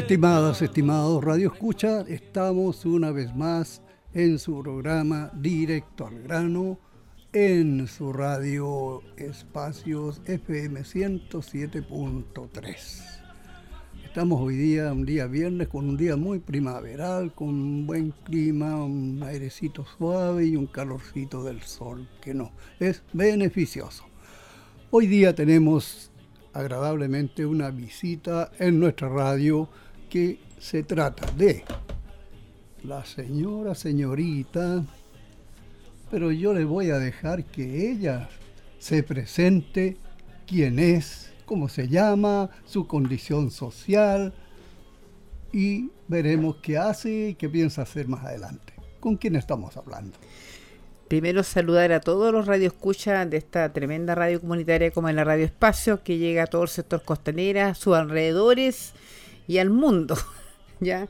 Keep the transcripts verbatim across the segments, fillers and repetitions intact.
Estimadas, estimados Radio Escucha, estamos una vez más en su programa Directo al Grano, en su radio Espacios F M ciento siete punto tres. Estamos hoy día, un día viernes, con un día muy primaveral, con un buen clima, un airecito suave y un calorcito del sol, que no, es beneficioso. Hoy día tenemos agradablemente una visita en nuestra radio que se trata de la señora, señorita, pero yo le voy a dejar que ella se presente, quién es, cómo se llama, su condición social, y veremos qué hace y qué piensa hacer más adelante. ¿Con quién estamos hablando? Primero saludar a todos los radioescuchas de esta tremenda radio comunitaria como es la Radio Espacio, que llega a todo el sector costanera, sus alrededores y al mundo. ¿Ya?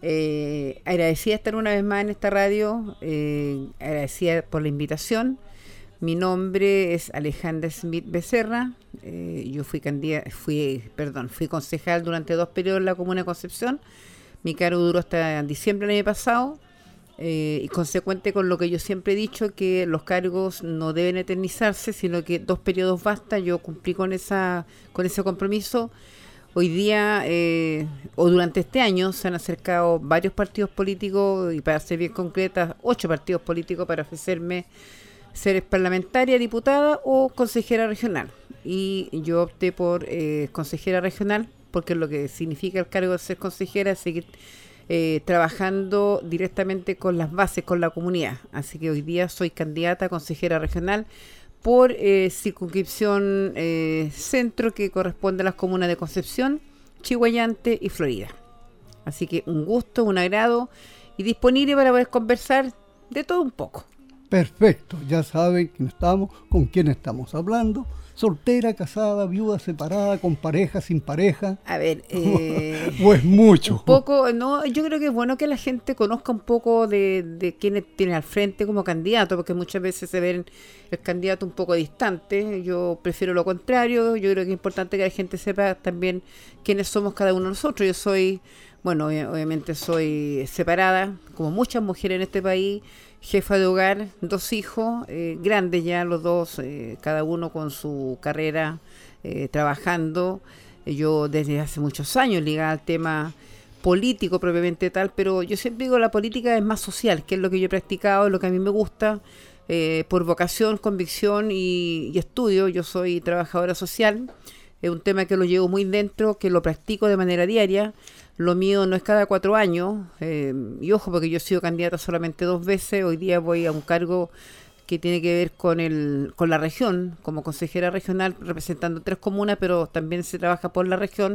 Eh, agradecida estar una vez más en esta radio, eh, agradecida por la invitación. Mi nombre es Alejandra Smith Becerra, eh, yo fui candidata, fui, perdón, fui concejal durante dos periodos en la comuna de Concepción. Mi cargo duró hasta diciembre del año pasado. Eh, y consecuente con lo que yo siempre he dicho, que los cargos no deben eternizarse, sino que dos periodos basta. Yo cumplí con esa con ese compromiso. Hoy día, eh, o durante este año, se han acercado varios partidos políticos, y para ser bien concreta, ocho partidos políticos para ofrecerme ser parlamentaria, diputada o consejera regional. Y yo opté por eh, consejera regional, porque lo que significa el cargo de ser consejera es seguir Eh, trabajando directamente con las bases, con la comunidad. Así que hoy día soy candidata a consejera regional por eh, circunscripción eh, centro, que corresponde a las comunas de Concepción, Chiguayante y Florida. Así que un gusto, un agrado y disponible para poder conversar de todo un poco. Perfecto, ya saben quién estamos, con quién estamos hablando. Soltera, casada, viuda, separada, con pareja, sin pareja. A ver, eh, pues mucho. Un poco, no, yo creo que es bueno que la gente conozca un poco de, de quiénes tiene al frente como candidato, porque muchas veces se ven el candidato un poco distante. Yo prefiero lo contrario. Yo creo que es importante que la gente sepa también quiénes somos cada uno de nosotros. Yo soy, bueno, obviamente soy separada, como muchas mujeres en este país, jefa de hogar, dos hijos, eh, grandes ya los dos, eh, cada uno con su carrera, eh, trabajando. Yo desde hace muchos años ligada al tema político propiamente tal, pero yo siempre digo la política es más social, que es lo que yo he practicado, es lo que a mí me gusta, eh, por vocación, convicción y, y estudio. Yo soy trabajadora social, es un tema que lo llevo muy dentro, que lo practico de manera diaria. Lo mío no es cada cuatro años, eh, y ojo, porque yo he sido candidata solamente dos veces. Hoy día voy a un cargo que tiene que ver con el con la región, como consejera regional, representando tres comunas, pero también se trabaja por la región,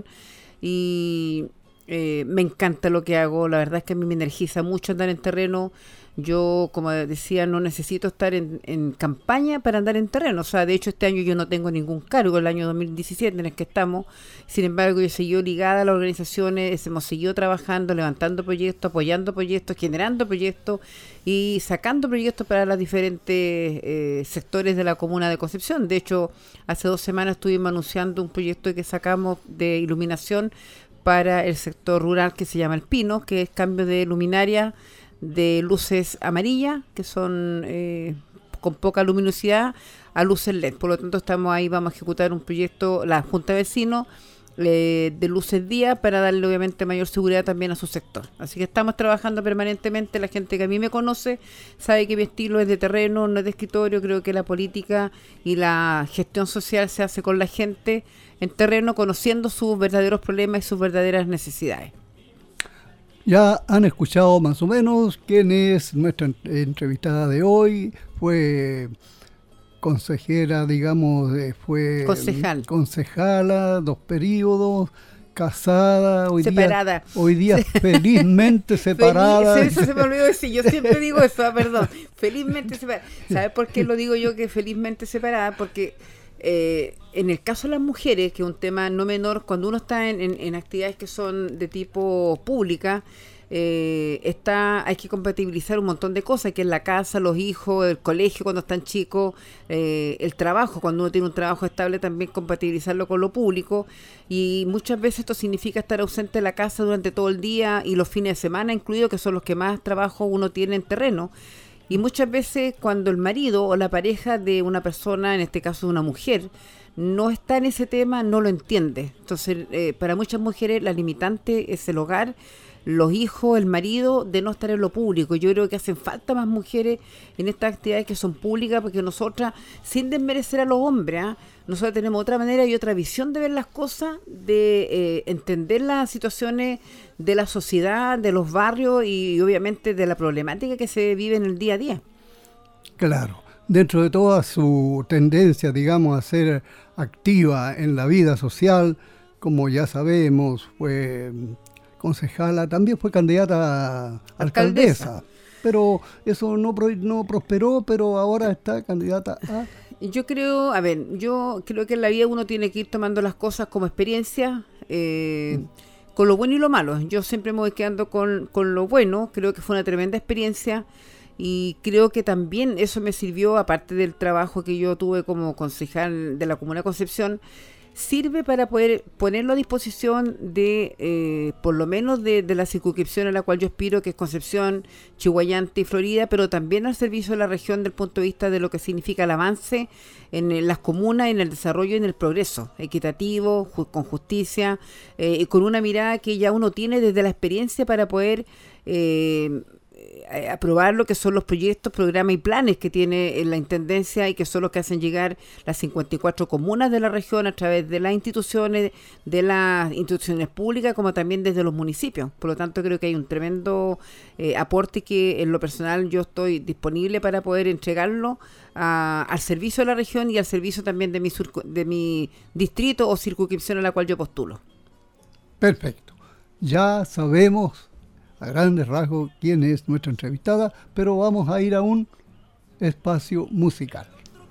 y eh, me encanta lo que hago. La verdad es que a mí me energiza mucho andar en terreno. Yo, como decía, no necesito estar en, en campaña para andar en terreno. O sea, de hecho, este año yo no tengo ningún cargo, el año dos mil diecisiete en el que estamos. Sin embargo, yo he seguido ligada a las organizaciones, hemos seguido trabajando, levantando proyectos, apoyando proyectos, generando proyectos y sacando proyectos para los diferentes eh, sectores de la comuna de Concepción. De hecho, hace dos semanas estuvimos anunciando un proyecto que sacamos de iluminación para el sector rural, que se llama El Pino, que es cambio de luminaria de luces amarillas, que son eh, con poca luminosidad, a luces L E D. Por lo tanto, estamos ahí, vamos a ejecutar un proyecto, la Junta de Vecinos, eh, de luces día, para darle obviamente mayor seguridad también a su sector. Así que estamos trabajando permanentemente. La gente que a mí me conoce sabe que mi estilo es de terreno, no es de escritorio. Creo que la política y la gestión social se hace con la gente en terreno, conociendo sus verdaderos problemas y sus verdaderas necesidades. Ya han escuchado más o menos quién es nuestra entrevistada de hoy. Fue consejera, digamos, fue concejal, concejala, dos periodos, casada, hoy separada. día, hoy día felizmente separada. Feliz, eso se me olvidó decir, yo siempre digo eso, perdón, felizmente separada. ¿Sabes por qué lo digo yo que felizmente separada? Porque eh, en el caso de las mujeres, que es un tema no menor, cuando uno está en, en, en actividades que son de tipo pública, eh, está, hay que compatibilizar un montón de cosas, que es la casa, los hijos, el colegio cuando están chicos, eh, el trabajo, cuando uno tiene un trabajo estable, también compatibilizarlo con lo público, y muchas veces esto significa estar ausente de la casa durante todo el día y los fines de semana incluidos, que son los que más trabajo uno tiene en terreno. Y muchas veces cuando el marido o la pareja de una persona, en este caso de una mujer, no está en ese tema, no lo entiende. Entonces, eh, para muchas mujeres la limitante es el hogar, los hijos, el marido, de no estar en lo público. Yo creo que hacen falta más mujeres en estas actividades que son públicas, porque nosotras, sin desmerecer a los hombres, ¿eh? nosotros tenemos otra manera y otra visión de ver las cosas, de eh, entender las situaciones de la sociedad, de los barrios y obviamente de la problemática que se vive en el día a día. Claro, dentro de toda su tendencia, digamos, a ser activa en la vida social, como ya sabemos, fue concejala, también fue candidata a alcaldesa, alcaldesa. Pero eso no, no prosperó, pero ahora está candidata a... Yo creo, a ver, yo creo que en la vida uno tiene que ir tomando las cosas como experiencia, eh, mm. con lo bueno y lo malo. Yo siempre me voy quedando con, con lo bueno, creo que fue una tremenda experiencia y creo que también eso me sirvió, aparte del trabajo que yo tuve como concejal de la Comuna de Concepción, sirve para poder ponerlo a disposición de, eh, por lo menos de, de la circunscripción a la cual yo aspiro, que es Concepción, Chihuayante y Florida, pero también al servicio de la región desde el punto de vista de lo que significa el avance en, en las comunas, en el desarrollo y en el progreso equitativo, ju- con justicia, eh, y con una mirada que ya uno tiene desde la experiencia para poder eh, aprobar lo que son los proyectos, programas y planes que tiene la Intendencia y que son los que hacen llegar las cincuenta y cuatro comunas de la región a través de las instituciones, de las instituciones públicas, como también desde los municipios. Por lo tanto, creo que hay un tremendo eh, aporte que en lo personal yo estoy disponible para poder entregarlo a, al servicio de la región y al servicio también de mi, surco, de mi distrito o circunscripción a la cual yo postulo. Perfecto. Ya sabemos a grandes rasgos quién es nuestra entrevistada, pero vamos a ir a un espacio musical.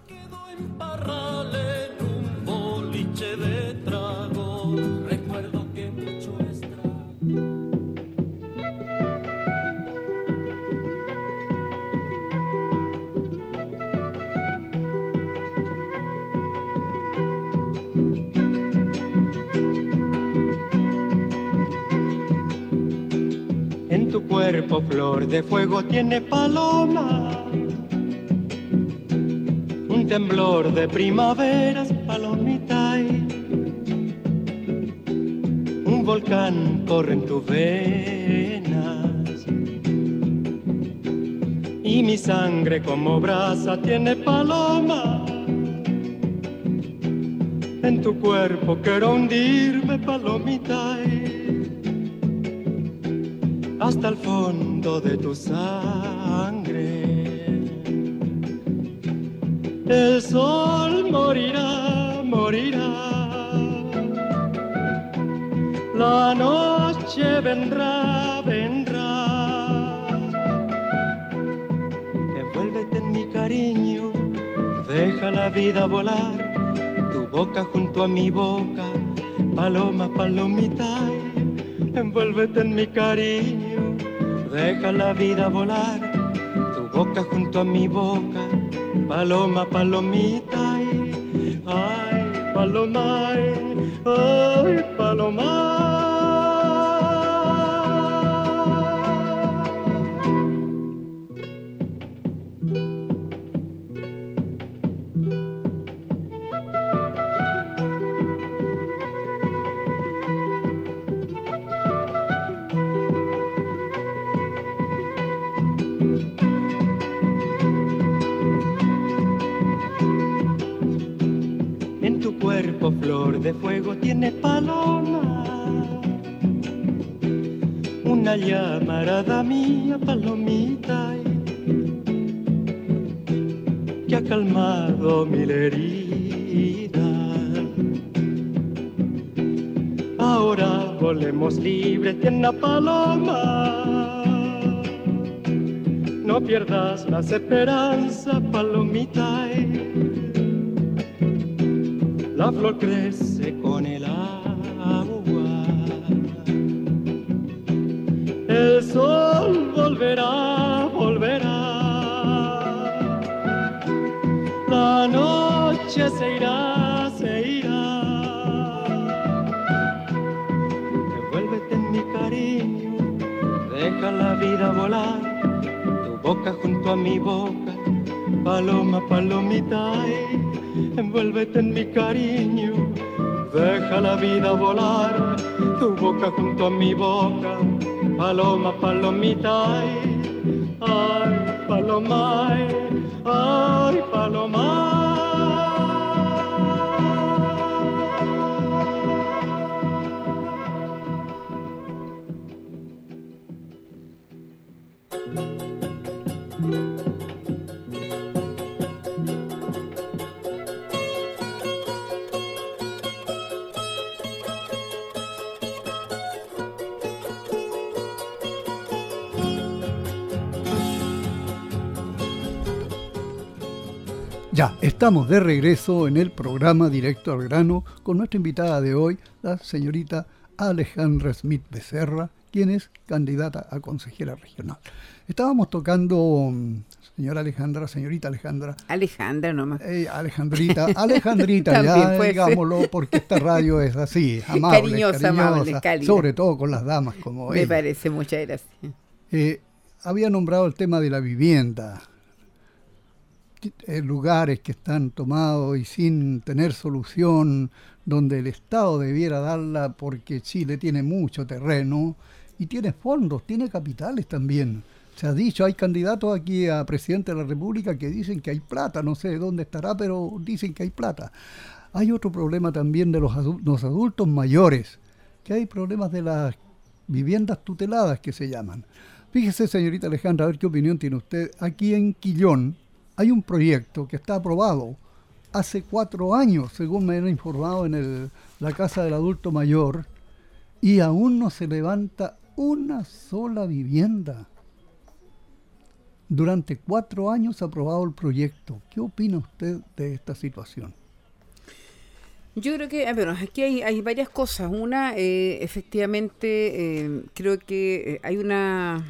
En tu cuerpo flor de fuego tiene paloma, un temblor de primaveras, palomita, un volcán corre en tus venas y mi sangre como brasa tiene paloma. En tu cuerpo quiero hundirme, palomita, hasta el fondo de tu sangre. El sol morirá, morirá. La noche vendrá, vendrá. Envuélvete en mi cariño, deja la vida volar. Tu boca junto a mi boca, paloma, palomita. Envuélvete en mi cariño, deja la vida volar, tu boca junto a mi boca, paloma, palomita, ay, paloma, ay, paloma. Flor de fuego tiene paloma, una llamarada mía, palomita, que ha calmado mil heridas. Ahora volemos libres, tiene paloma, no pierdas las esperanzas, palomita. La flor crece con el agua, el sol volverá, volverá. La noche se irá, se irá. Envuélvete en mi cariño, deja la vida volar, tu boca junto a mi boca, paloma, palomita, ay. Envuélvete en mi cariño, deja la vida volar, tu boca junto a mi boca, paloma, palomita, ay, ay, paloma, ay, ay, paloma. Ya, estamos de regreso en el programa Directo al Grano con nuestra invitada de hoy, la señorita Alejandra Smith Becerra, quien es candidata a consejera regional. Estábamos tocando, señora Alejandra, señorita Alejandra. Alejandra nomás. Eh, Alejandrita, Alejandrita, ya digámoslo, ser. Porque esta radio es así, amable, cariñosa, cariñosa, amable, cálida. Sobre todo con las damas como Me ella. parece, muchas gracias. Eh, había nombrado el tema de la vivienda. Lugares que están tomados y sin tener solución, donde el Estado debiera darla porque Chile tiene mucho terreno y tiene fondos, tiene capitales también. Se ha dicho, hay candidatos aquí a presidente de la República que dicen que hay plata, no sé dónde estará, pero dicen que hay plata. Hay otro problema también de los adultos, los adultos mayores, que hay problemas de las viviendas tuteladas que se llaman. Fíjese, señorita Alejandra, a ver qué opinión tiene usted. Aquí en Quillón hay un proyecto que está aprobado hace cuatro años, según me han informado en el, la Casa del Adulto Mayor, y aún no se levanta una sola vivienda. Durante cuatro años ha aprobado el proyecto. ¿Qué opina usted de esta situación? Yo creo que, bueno, aquí hay, hay varias cosas. Una, eh, efectivamente, eh, creo que hay una...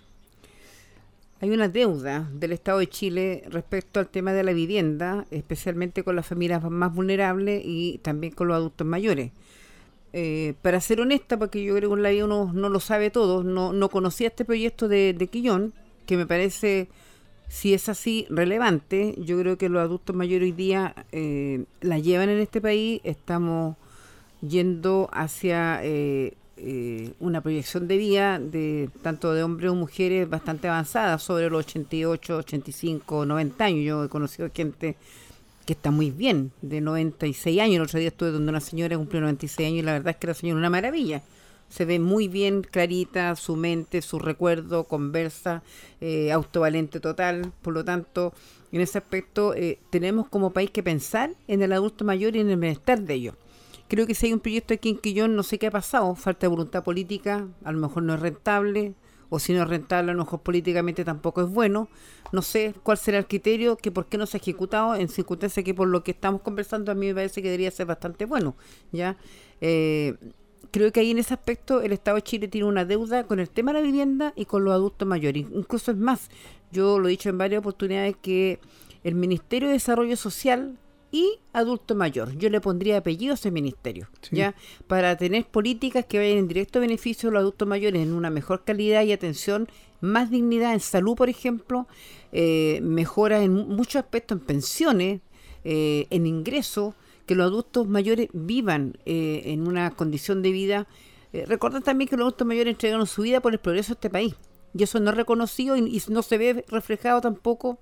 Hay una deuda del Estado de Chile respecto al tema de la vivienda, especialmente con las familias más vulnerables y también con los adultos mayores. Eh, para ser honesta, porque yo creo que en la vida uno no lo sabe todo, no, no conocía este proyecto de, de Quillón, que me parece, si es así, relevante. Yo creo que los adultos mayores hoy día eh, la llevan en este país. Estamos yendo hacia... Eh, Eh, una proyección de vida de tanto de hombres o mujeres bastante avanzada, sobre los ochenta y ocho, ochenta y cinco, noventa años. Yo he conocido gente que está muy bien, de noventa y seis años. El otro día estuve donde una señora cumplió noventa y seis años y la verdad es que la señora es una maravilla. Se ve muy bien, clarita, su mente, su recuerdo, conversa, eh, autovalente total. Por lo tanto, en ese aspecto eh, tenemos como país que pensar en el adulto mayor y en el bienestar de ellos. Creo que si hay un proyecto aquí en Quillón, no sé qué ha pasado, falta de voluntad política, a lo mejor no es rentable, o si no es rentable, a lo mejor políticamente tampoco es bueno. No sé cuál será el criterio, que por qué no se ha ejecutado, en circunstancias que por lo que estamos conversando a mí me parece que debería ser bastante bueno. ¿Ya? Eh, creo que ahí en ese aspecto el Estado de Chile tiene una deuda con el tema de la vivienda y con los adultos mayores. Incluso es más, yo lo he dicho en varias oportunidades que el Ministerio de Desarrollo Social y adulto mayor, yo le pondría apellido a ese ministerio, sí. ¿Ya? Para tener políticas que vayan en directo beneficio de los adultos mayores en una mejor calidad y atención, más dignidad en salud, por ejemplo, eh, mejoras en muchos aspectos, en pensiones, eh, en ingresos, que los adultos mayores vivan eh, en una condición de vida. Eh, recordar también que los adultos mayores entregaron su vida por el progreso de este país, y eso no es reconocido y, y no se ve reflejado tampoco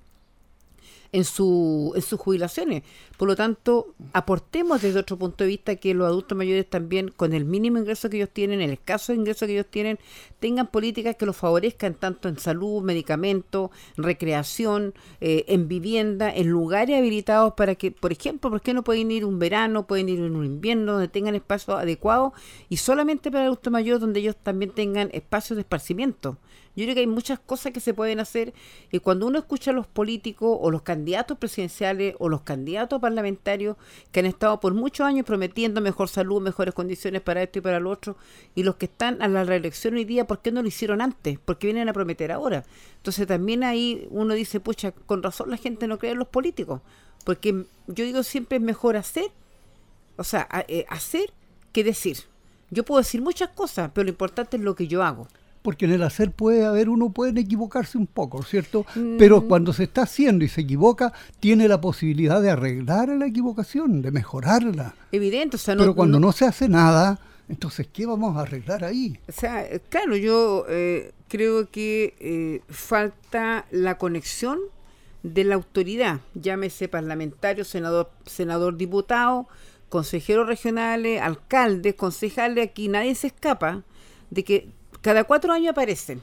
en su en sus jubilaciones. Por lo tanto, aportemos desde otro punto de vista que los adultos mayores también, con el mínimo ingreso que ellos tienen, el escaso ingreso que ellos tienen, tengan políticas que los favorezcan tanto en salud, medicamentos, recreación, eh, en vivienda, en lugares habilitados para que, por ejemplo, ¿por qué no pueden ir un verano, pueden ir en un invierno, donde tengan espacios adecuados y solamente para el adulto mayor, donde ellos también tengan espacios de esparcimiento? Yo creo que hay muchas cosas que se pueden hacer, y cuando uno escucha a los políticos o los candidatos presidenciales o los candidatos parlamentarios que han estado por muchos años prometiendo mejor salud, mejores condiciones para esto y para lo otro, y los que están a la reelección hoy día, ¿por qué no lo hicieron antes? ¿Por qué vienen a prometer ahora? Entonces también ahí uno dice, pucha, con razón la gente no cree en los políticos, porque yo digo siempre es mejor hacer, o sea, a, eh, hacer que decir. Yo puedo decir muchas cosas, pero lo importante es lo que yo hago. Porque en el hacer puede haber, uno puede equivocarse un poco, ¿cierto? Mm. Pero cuando se está haciendo y se equivoca, tiene la posibilidad de arreglar la equivocación, de mejorarla. Evidente, o sea, no... Pero cuando no, no se hace nada, entonces, ¿qué vamos a arreglar ahí? O sea, claro, yo eh, creo que eh, falta la conexión de la autoridad, llámese parlamentario, senador, senador, diputado, consejeros regionales, alcaldes, concejales, aquí nadie se escapa de que cada cuatro años aparecen.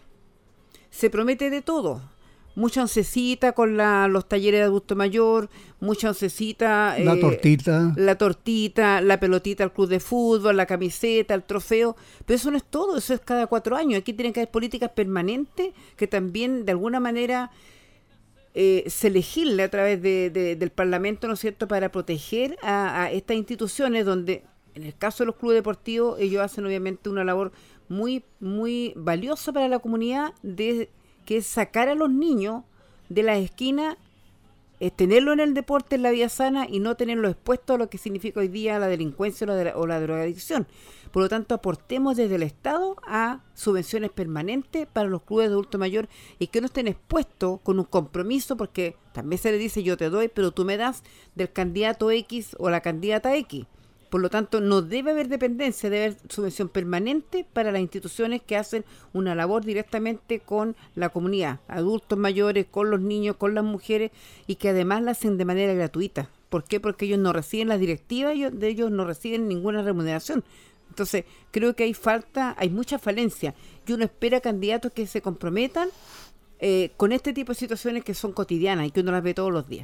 Se promete de todo. Mucha oncecita con la, los talleres de adulto mayor, mucha oncecita. La eh, tortita. La tortita, la pelotita al club de fútbol, la camiseta, el trofeo. Pero eso no es todo, eso es cada cuatro años. Aquí tienen que haber políticas permanentes que también de alguna manera eh, se legisle a través de, de, del Parlamento, ¿no es cierto?, para proteger a, a estas instituciones donde, en el caso de los clubes deportivos, ellos hacen obviamente una labor muy muy valiosa para la comunidad, de que es sacar a los niños de las esquinas, es tenerlo en el deporte, en la vida sana, y no tenerlo expuesto a lo que significa hoy día la delincuencia o la, de la, o la drogadicción. Por lo tanto, aportemos desde el Estado a subvenciones permanentes para los clubes de adulto mayor, y que no estén expuestos con un compromiso, porque también se le dice yo te doy, pero tú me das del candidato X o la candidata X. Por lo tanto, no debe haber dependencia, debe haber subvención permanente para las instituciones que hacen una labor directamente con la comunidad, adultos mayores, con los niños, con las mujeres, y que además la hacen de manera gratuita. ¿Por qué? Porque ellos no reciben las directivas, ellos, de ellos no reciben ninguna remuneración. Entonces, creo que hay falta, hay mucha falencia, y uno espera candidatos que se comprometan eh, con este tipo de situaciones que son cotidianas y que uno las ve todos los días.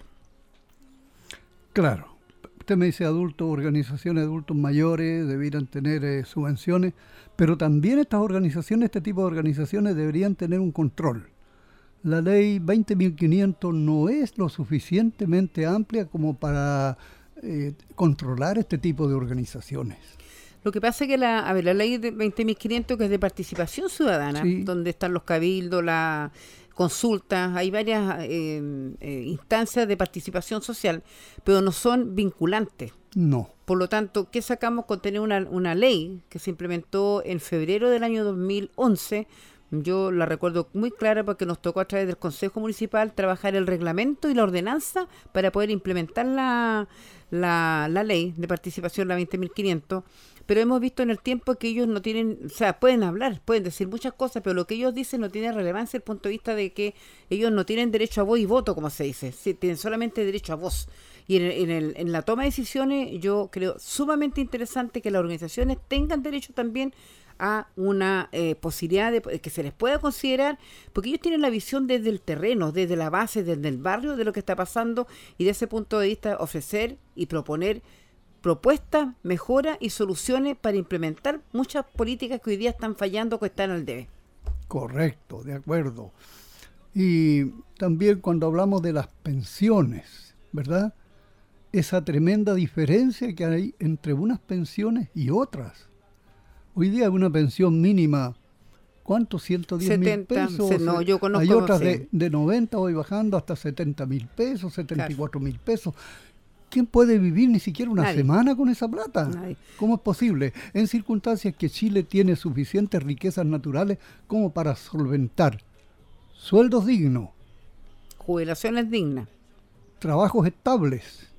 Claro. Usted me dice adultos, organizaciones de adultos mayores debieran tener eh, subvenciones, pero también estas organizaciones, este tipo de organizaciones deberían tener un control. La ley veinte mil quinientos no es lo suficientemente amplia como para eh, controlar este tipo de organizaciones. Lo que pasa es que la, a ver, la ley de veinte mil quinientos, que es de participación ciudadana, sí, donde están los cabildos, la consultas, hay varias eh, eh, instancias de participación social, pero no son vinculantes. No. Por lo tanto, ¿qué sacamos con tener una, una ley que se implementó en febrero del año dos mil once? Yo la recuerdo muy clara porque nos tocó a través del Consejo Municipal trabajar el reglamento y la ordenanza para poder implementar la, la, la ley de participación, la veinte mil quinientos. Pero hemos visto en el tiempo que ellos no tienen, o sea, pueden hablar, pueden decir muchas cosas, pero lo que ellos dicen no tiene relevancia desde el punto de vista de que ellos no tienen derecho a voz y voto, como se dice, sí, tienen solamente derecho a voz. Y en, el, en, el, en la toma de decisiones yo creo sumamente interesante que las organizaciones tengan derecho también a una eh, posibilidad de que se les pueda considerar, porque ellos tienen la visión desde el terreno, desde la base, desde el barrio, de lo que está pasando, y de ese punto de vista ofrecer y proponer propuestas, mejoras y soluciones para implementar muchas políticas que hoy día están fallando, que están al debe. Correcto, de acuerdo. Y también cuando hablamos de las pensiones, ¿verdad? Esa tremenda diferencia que hay entre unas pensiones y otras. Hoy día hay una pensión mínima, ¿cuánto? ciento diez mil pesos. Se, no, yo conozco, hay otras sí. de, de noventa, hoy bajando hasta setenta mil pesos, setenta y cuatro mil pesos. ¿Quién puede vivir ni siquiera una Nadie. semana con esa plata? Nadie. ¿Cómo es posible? En circunstancias que Chile tiene suficientes riquezas naturales como para solventar sueldos dignos, jubilaciones dignas, trabajos estables,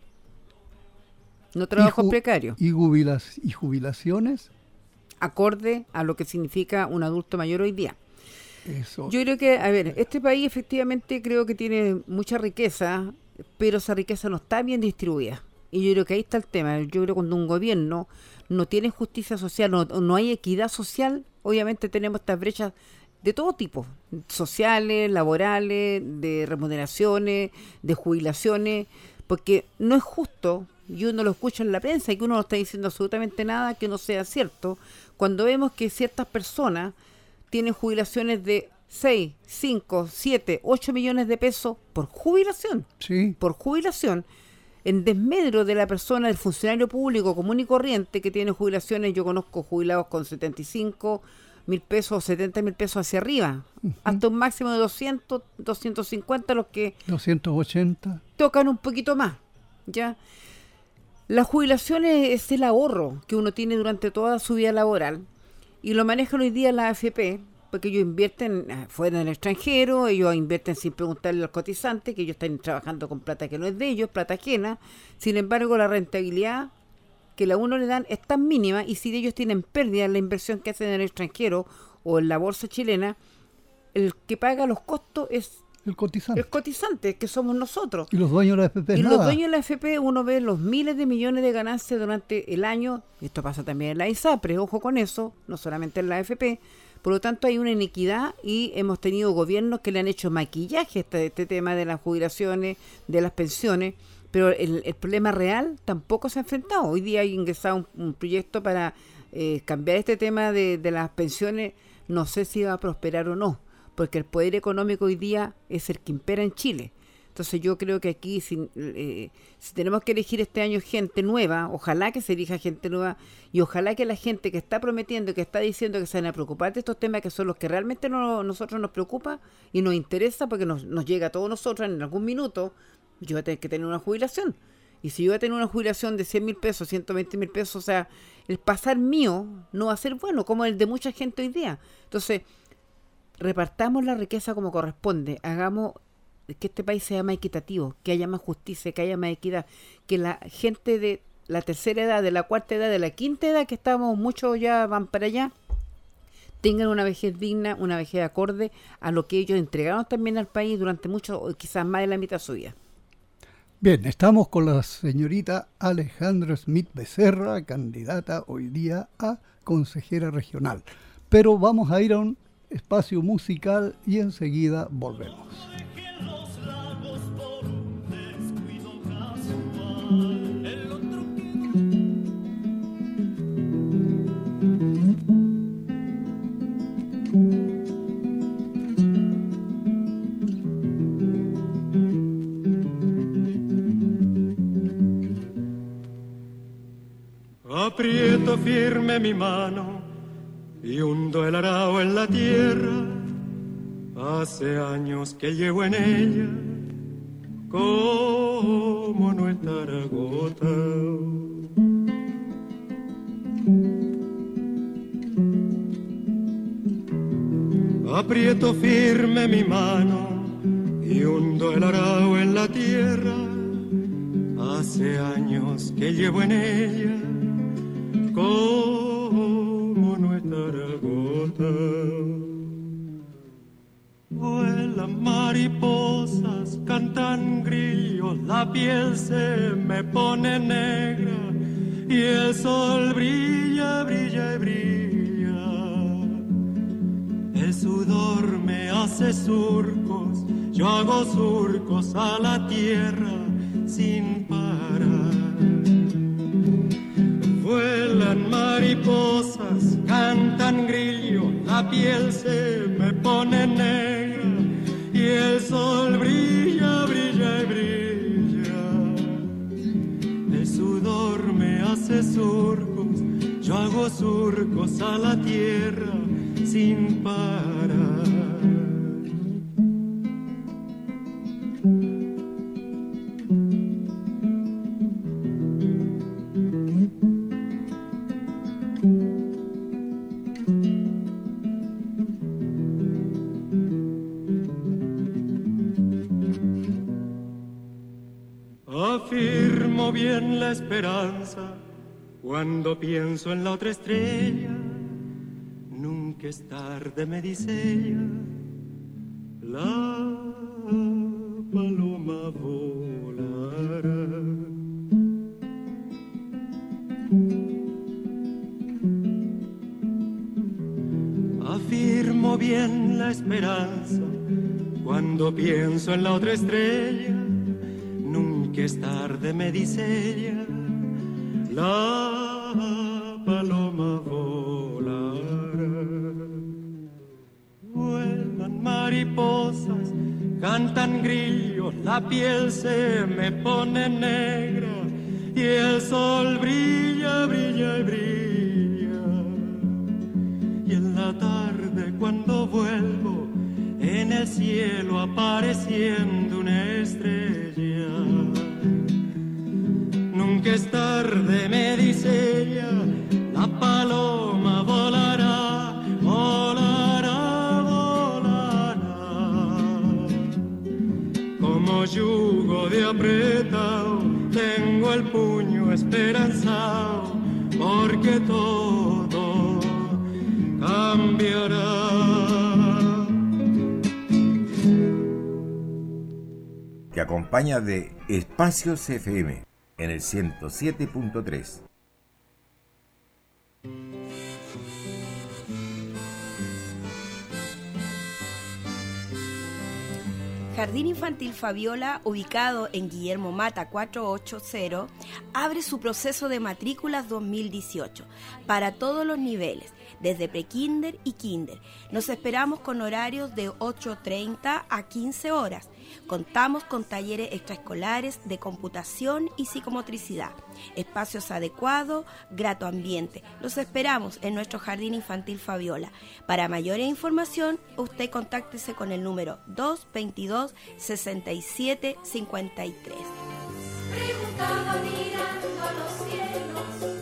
no trabajos y ju- precarios, y, jubilas- y jubilaciones. acorde a lo que significa un adulto mayor hoy día. Eso. Yo creo que, a ver, este país efectivamente creo que tiene mucha riqueza, pero esa riqueza no está bien distribuida. Y yo creo que ahí está el tema. Yo creo que cuando un gobierno no tiene justicia social, no, no hay equidad social, obviamente tenemos estas brechas de todo tipo, sociales, laborales, de remuneraciones, de jubilaciones, porque no es justo, y uno lo escucha en la prensa y que uno no está diciendo absolutamente nada que no sea cierto, cuando vemos que ciertas personas tienen jubilaciones de seis, cinco, siete, ocho millones de pesos por jubilación. Sí. Por jubilación, en desmedro de la persona, del funcionario público común y corriente que tiene jubilaciones. Yo conozco jubilados con setenta y cinco mil pesos, setenta mil pesos hacia arriba, uh-huh. hasta un máximo de doscientos, doscientos cincuenta, los que doscientos ochenta tocan un poquito más, ¿ya? La jubilación es, es el ahorro que uno tiene durante toda su vida laboral y lo manejan hoy día la A F P, porque ellos invierten fuera del extranjero, ellos invierten sin preguntarle a los cotizantes, que ellos están trabajando con plata que no es de ellos, plata ajena. Sin embargo, la rentabilidad que la uno le dan es tan mínima, y si ellos tienen pérdida en la inversión que hacen en el extranjero o en la bolsa chilena, el que paga los costos es el cotizante, el cotizante que somos nosotros. Y los dueños de la A F P Y nada. los dueños de la A F P, uno ve los miles de millones de ganancias durante el año. Esto pasa también en la ISAPRE, ojo con eso, no solamente en la A F P. Por lo tanto, hay una inequidad y hemos tenido gobiernos que le han hecho maquillaje a este, este tema de las jubilaciones, de las pensiones, pero el, el problema real tampoco se ha enfrentado. Hoy día hay ingresado un, un proyecto para eh, cambiar este tema de, de las pensiones. No sé si va a prosperar o no, porque el poder económico hoy día es el que impera en Chile. Entonces yo creo que aquí, si, eh, si tenemos que elegir este año gente nueva, ojalá que se elija gente nueva, y ojalá que la gente que está prometiendo, que está diciendo que se van a preocupar de estos temas, que son los que realmente no, nosotros nos preocupa y nos interesa, porque nos, nos llega a todos nosotros en algún minuto, yo voy a tener que tener una jubilación. Y si yo voy a tener una jubilación de cien mil pesos, ciento veinte mil pesos, o sea, el pasar mío no va a ser bueno, como el de mucha gente hoy día. Entonces, repartamos la riqueza como corresponde, hagamos que este país sea más equitativo, que haya más justicia, que haya más equidad, que la gente de la tercera edad, de la cuarta edad, de la quinta edad, que estamos muchos ya van para allá, tengan una vejez digna, una vejez acorde a lo que ellos entregaron también al país durante mucho, quizás más de la mitad de su vida. Bien, estamos con la señorita Alejandra Smith Becerra, candidata hoy día a consejera regional. Pero vamos a ir a un espacio musical y enseguida volvemos. Aprieto firme mi mano y hundo el arao en la tierra. Hace años que llevo en ella, como no estar agotado. Aprieto firme mi mano y hundo el arao en la tierra. Hace años que llevo en ella, como no estar agotado. Vuelan mariposas, cantan grillos, la piel se me pone negra y el sol brilla, brilla y brilla. El sudor me hace surcos, yo hago surcos a la tierra sin parar. Vuelan mariposas, cantan grillos, la piel se me pone negra y el sol brilla, brilla y brilla. El sudor me hace surcos, yo hago surcos a la tierra sin parar. Afirmo bien la esperanza cuando pienso en la otra estrella. Nunca es tarde, me dice ella, la paloma volará. Afirmo bien la esperanza cuando pienso en la otra estrella. Nunca es tarde, me dice ella, la paloma volará. Vuelan la piel se me pone negra y el sol brilla, brilla y brilla. Y en la tarde cuando vuelvo, en el cielo apareciendo una estrella. Nunca es tarde, me dice ella, la paloma volará, volará, volará. Como yugo de apretado, tengo el puño esperanzado, porque todo cambiará. Que acompaña de Espacios F M en el ciento siete punto tres. Jardín Infantil Fabiola, ubicado en Guillermo Mata cuatrocientos ochenta, abre su proceso de matrículas dos mil dieciocho para todos los niveles, desde prekinder y kinder. Nos esperamos con horarios de ocho treinta a quince horas. Contamos con talleres extraescolares de computación y psicomotricidad, espacios adecuados, grato ambiente. Los esperamos en nuestro Jardín Infantil Fabiola. Para mayor información, usted contáctese con el número dos veintidós sesenta y siete cincuenta y tres. Preguntaba mirando a los cielos.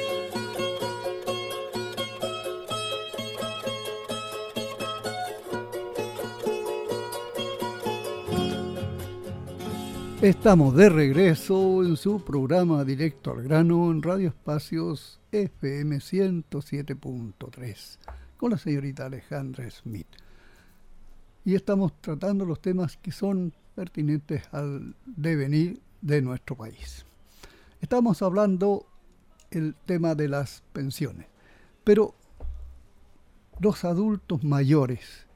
Estamos de regreso en su programa Directo al Grano en Radio Espacios F M ciento siete punto tres con la señorita Alejandra Smith. Y estamos tratando los temas que son pertinentes al devenir de nuestro país. Estamos hablando el tema de las pensiones, pero los adultos mayores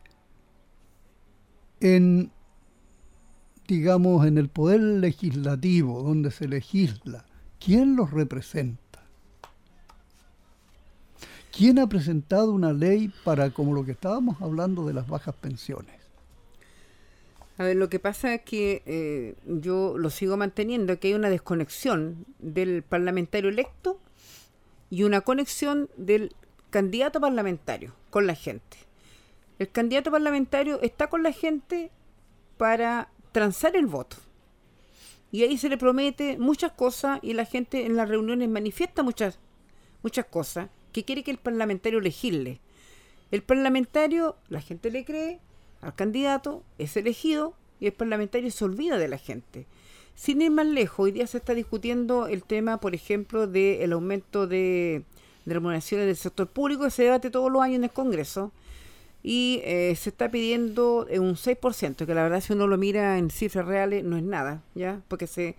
en digamos, en el poder legislativo, donde se legisla, ¿quién los representa? ¿Quién ha presentado una ley para, como lo que estábamos hablando de las bajas pensiones? A ver, lo que pasa es que eh, yo lo sigo manteniendo, que hay una desconexión del parlamentario electo y una conexión del candidato parlamentario con la gente. El candidato parlamentario está con la gente para transar el voto. Y ahí se le promete muchas cosas y la gente en las reuniones manifiesta muchas, muchas cosas que quiere que el parlamentario legisle. El parlamentario, la gente le cree al candidato, es elegido y el parlamentario se olvida de la gente. Sin ir más lejos, hoy día se está discutiendo el tema, por ejemplo, del aumento de, de remuneraciones del sector público, que se debate todos los años en el Congreso. Y eh, se está pidiendo un seis por ciento, que la verdad si uno lo mira en cifras reales no es nada, ¿ya? Porque se,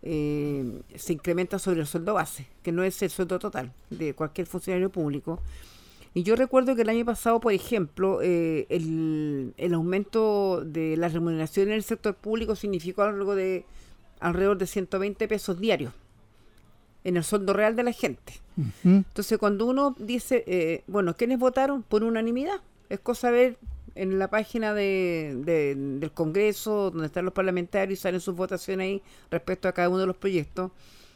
eh, se incrementa sobre el sueldo base, que no es el sueldo total de cualquier funcionario público. Y yo recuerdo que el año pasado, por ejemplo, eh, el, el aumento de la remuneración en el sector público significó algo de alrededor de ciento veinte pesos diarios en el sueldo real de la gente. Uh-huh. Entonces, cuando uno dice, eh, bueno, ¿quiénes votaron? Por unanimidad. Es cosa ver en la página de, de, del Congreso, donde están los parlamentarios y salen sus votaciones ahí respecto a cada uno de los proyectos.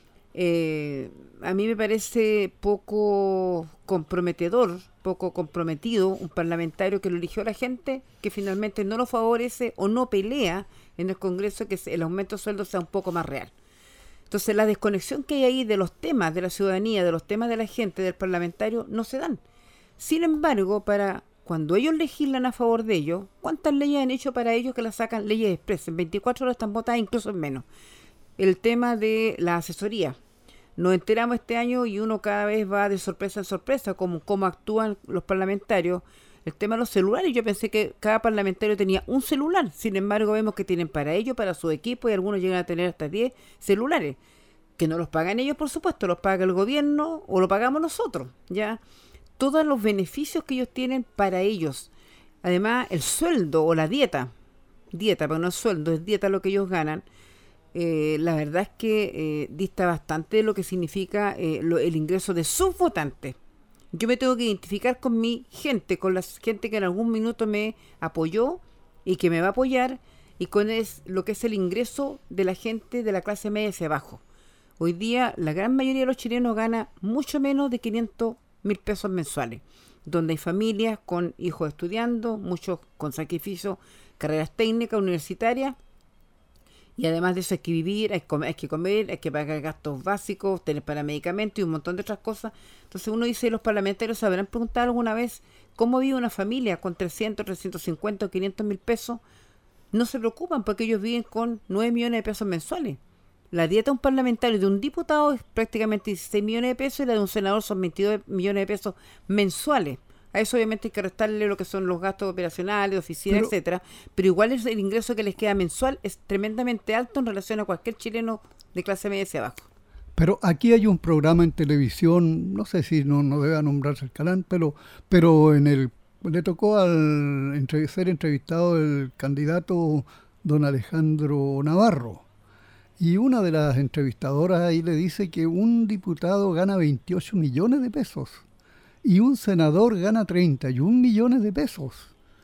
Eh, a mí me parece poco comprometedor, poco comprometido un parlamentario que lo eligió la gente, que finalmente no lo favorece o no pelea en el Congreso que el aumento de sueldo sea un poco más real. Entonces la desconexión que hay ahí de los temas de la ciudadanía, de los temas de la gente, del parlamentario, no se dan. Sin embargo, para cuando ellos legislan a favor de ellos, ¿cuántas leyes han hecho para ellos que las sacan leyes expresas? En veinticuatro horas están votadas, incluso en menos. El tema de la asesoría. Nos enteramos este año y uno cada vez va de sorpresa en sorpresa, como cómo actúan los parlamentarios. El tema de los celulares, yo pensé que cada parlamentario tenía un celular. Sin embargo, vemos que tienen para ellos, para su equipo, y algunos llegan a tener hasta diez celulares. Que no los pagan ellos, por supuesto, los paga el gobierno o lo pagamos nosotros, ¿ya? Todos los beneficios que ellos tienen para ellos. Además, el sueldo o la dieta, dieta, pero no es sueldo, es dieta lo que ellos ganan, eh, la verdad es que eh, dista bastante de lo que significa eh, lo, el ingreso de sus votantes. Yo me tengo que identificar con mi gente, con la gente que en algún minuto me apoyó y que me va a apoyar y con es, lo que es el ingreso de la gente de la clase media hacia abajo. Hoy día la gran mayoría de los chilenos gana mucho menos de quinientos mil pesos mensuales, donde hay familias con hijos estudiando, muchos con sacrificio, carreras técnicas, universitarias, y además de eso hay que vivir, hay que comer, hay que, comer, hay que pagar gastos básicos, tener para medicamentos y un montón de otras cosas. Entonces uno dice, los parlamentarios se habrán preguntado alguna vez cómo vive una familia con trescientos, trescientos cincuenta o quinientos mil pesos. No se preocupan porque ellos viven con nueve millones de pesos mensuales. La dieta de un parlamentario, de un diputado, es prácticamente dieciséis millones de pesos y la de un senador son veintidós millones de pesos mensuales. A eso obviamente hay que restarle lo que son los gastos operacionales, de oficina, pero, etcétera. Pero igual es el ingreso que les queda mensual es tremendamente alto en relación a cualquier chileno de clase media hacia abajo. Pero aquí hay un programa en televisión, no sé si no, no debe nombrarse el canal, pero, pero en el le tocó al entre, ser entrevistado el candidato don Alejandro Navarro. Y una de las entrevistadoras ahí le dice que un diputado gana veintiocho millones de pesos. Y un senador gana treinta y un millones de pesos,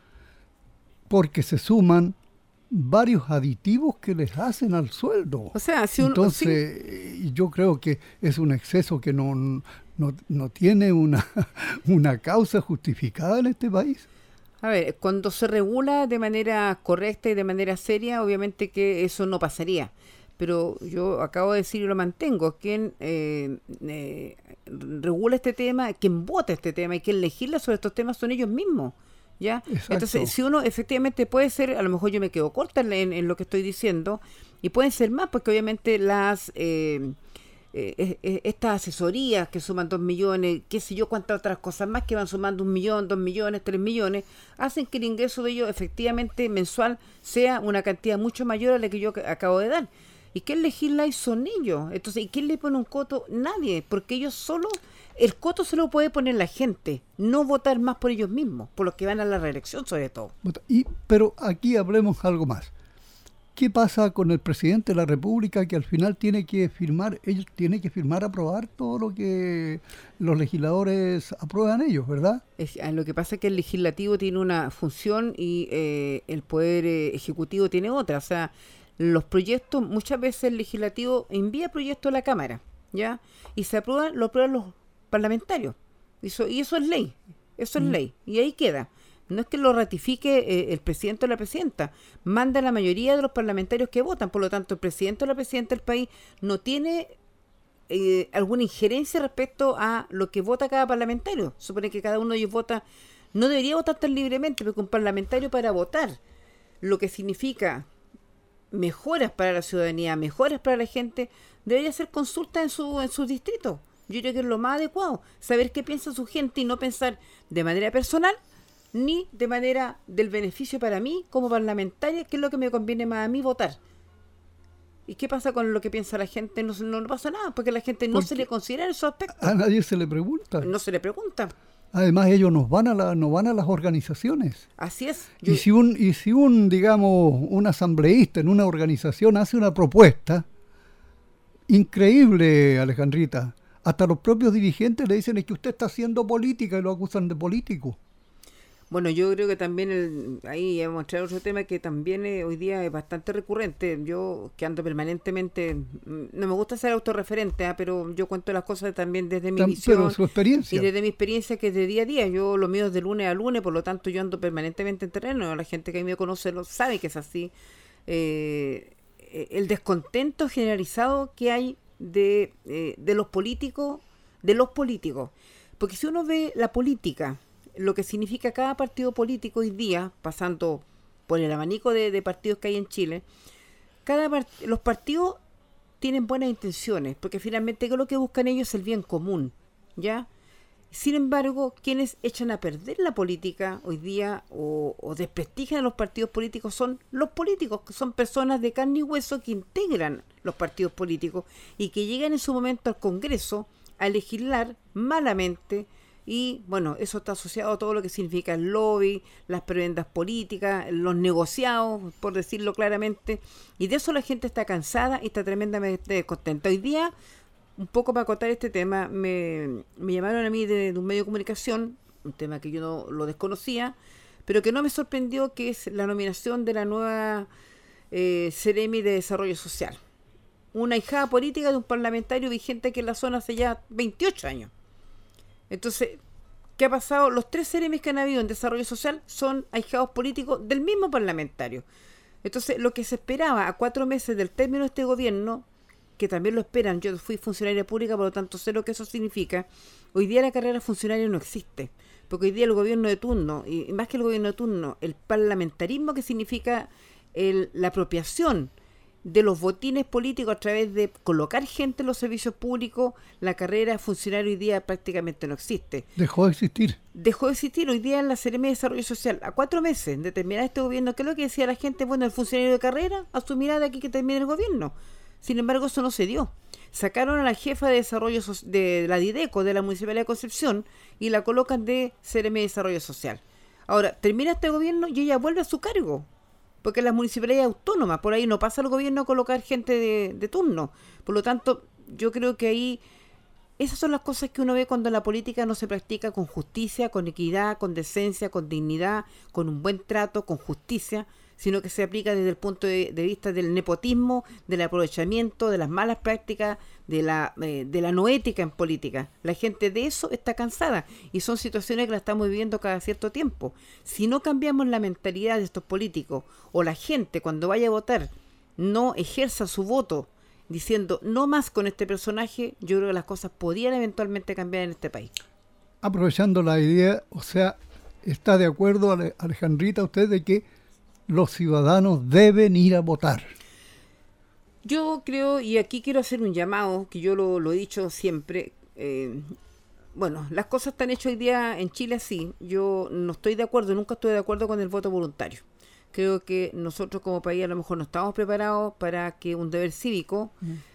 porque se suman varios aditivos que les hacen al sueldo. O sea, si uno, Entonces, sí. yo creo que es un exceso que no, no, no tiene una, una causa justificada en este país. A ver, cuando se regula de manera correcta y de manera seria, obviamente que eso no pasaría. Pero yo acabo de decir y lo mantengo, quien eh, eh, regula este tema, quien vota este tema y quien legisla sobre estos temas son ellos mismos, ¿ya? Exacto. Entonces, si uno efectivamente puede ser, a lo mejor yo me quedo corta en, en lo que estoy diciendo, y pueden ser más, porque obviamente las eh, eh, eh, estas asesorías que suman dos millones, qué sé yo, cuántas otras cosas más que van sumando un millón, dos millones, tres millones, hacen que el ingreso de ellos efectivamente mensual sea una cantidad mucho mayor a la que yo acabo de dar. ¿Y quién legisla y son ellos? Entonces, ¿y quién le pone un coto? Nadie, porque ellos solo, el coto se lo puede poner la gente, no votar más por ellos mismos, por los que van a la reelección sobre todo. Y, pero aquí hablemos algo más. ¿Qué pasa con el presidente de la República que al final tiene que firmar, él tiene que firmar, aprobar todo lo que los legisladores aprueban ellos, ¿verdad? Es, lo que pasa es que el legislativo tiene una función y eh, el poder eh, ejecutivo tiene otra, o sea, los proyectos, muchas veces el legislativo envía proyectos a la Cámara, ¿ya? Y se aprueban, lo aprueban los parlamentarios. Y eso, y eso es ley, eso es mm. ley. Y ahí queda. No es que lo ratifique eh, el presidente o la presidenta, manda la mayoría de los parlamentarios que votan. Por lo tanto, el presidente o la presidenta del país no tiene eh, alguna injerencia respecto a lo que vota cada parlamentario. Supone que cada uno de ellos vota, no debería votar tan libremente, porque un parlamentario para votar, lo que significa mejoras para la ciudadanía, mejoras para la gente, debería hacer consultas en su en sus distritos. Yo creo que es lo más adecuado, saber qué piensa su gente y no pensar de manera personal ni de manera del beneficio para mí como parlamentaria, que es lo que me conviene más a mí votar. ¿Y qué pasa con lo que piensa la gente? No, no, no pasa nada, porque a la gente no porque se le considera esos aspectos. A nadie se le pregunta. No se le pregunta. Además, ellos nos van a la, nos van a las organizaciones. Así es. Yo... Y si un, y si un, digamos, un asambleísta en una organización hace una propuesta, increíble, Alejandrita, hasta los propios dirigentes le dicen es que usted está haciendo política y lo acusan de político. Bueno, yo creo que también el, ahí vamos a entrar otro tema que también eh, hoy día es bastante recurrente. Yo que ando permanentemente, no me gusta ser autorreferente, ¿eh? Pero yo cuento las cosas también desde mi Tam, visión pero su experiencia. Y desde mi experiencia que es de día a día. Yo lo mío es de lunes a lunes, por lo tanto yo ando permanentemente en terreno. La gente que a mí me conoce lo sabe que es así. Eh, el descontento generalizado que hay de, eh, de los políticos, de los políticos. Porque si uno ve la política, lo que significa cada partido político hoy día, pasando por el abanico de, de partidos que hay en Chile, cada part- los partidos tienen buenas intenciones, porque finalmente lo que buscan ellos es el bien común, ¿ya? Sin embargo, quienes echan a perder la política hoy día o, o desprestigian a los partidos políticos son los políticos, que son personas de carne y hueso que integran los partidos políticos y que llegan en su momento al Congreso a legislar malamente. Y bueno, eso está asociado a todo lo que significa el lobby, las prebendas políticas, los negociados, por decirlo claramente. Y de eso la gente está cansada y está tremendamente descontenta. Hoy día, un poco para acotar este tema, me, me llamaron a mí de, de un medio de comunicación, un tema que yo no lo desconocía, pero que no me sorprendió, que es la nominación de la nueva eh, Seremi de Desarrollo Social. Una hijada política de un parlamentario vigente aquí en la zona hace ya veintiocho años. Entonces, ¿qué ha pasado? Los tres Seremis que han habido en Desarrollo Social son ahijados políticos del mismo parlamentario. Entonces, lo que se esperaba a cuatro meses del término de este gobierno, que también lo esperan, yo fui funcionaria pública, por lo tanto sé lo que eso significa, hoy día la carrera funcionaria no existe, porque hoy día el gobierno de turno, y más que el gobierno de turno, el parlamentarismo, que significa el, la apropiación de los botines políticos a través de colocar gente en los servicios públicos, la carrera funcionaria hoy día prácticamente no existe. Dejó de existir. Dejó de existir hoy día en la Seremi de Desarrollo Social. A cuatro meses de terminar este gobierno, ¿qué es lo que decía la gente? Bueno, el funcionario de carrera asumirá de aquí que termine el gobierno. Sin embargo, eso no se dio. Sacaron a la jefa de desarrollo so- de la Dideco, de la Municipalidad de Concepción, y la colocan de Seremi de Desarrollo Social. Ahora, termina este gobierno y ella vuelve a su cargo, porque las municipalidades autónomas, por ahí no pasa el gobierno a colocar gente de, de turno. Por lo tanto, yo creo que ahí esas son las cosas que uno ve cuando la política no se practica con justicia, con equidad, con decencia, con dignidad, con un buen trato, con justicia, sino que se aplica desde el punto de, de vista del nepotismo, del aprovechamiento, de las malas prácticas, de la, eh, de la no ética en política. La gente de eso está cansada y son situaciones que las estamos viviendo cada cierto tiempo. Si no cambiamos la mentalidad de estos políticos, o la gente cuando vaya a votar no ejerza su voto diciendo no más con este personaje, yo creo que las cosas podrían eventualmente cambiar en este país. Aprovechando la idea, o sea, ¿está de acuerdo, Ale- Alejandrita, usted de que los ciudadanos deben ir a votar? Yo creo, y aquí quiero hacer un llamado, que yo lo, lo he dicho siempre, eh, bueno, las cosas están hechas hoy día en Chile así. Yo no estoy de acuerdo, nunca estoy de acuerdo con el voto voluntario. Creo que nosotros como país a lo mejor no estamos preparados para que un deber cívico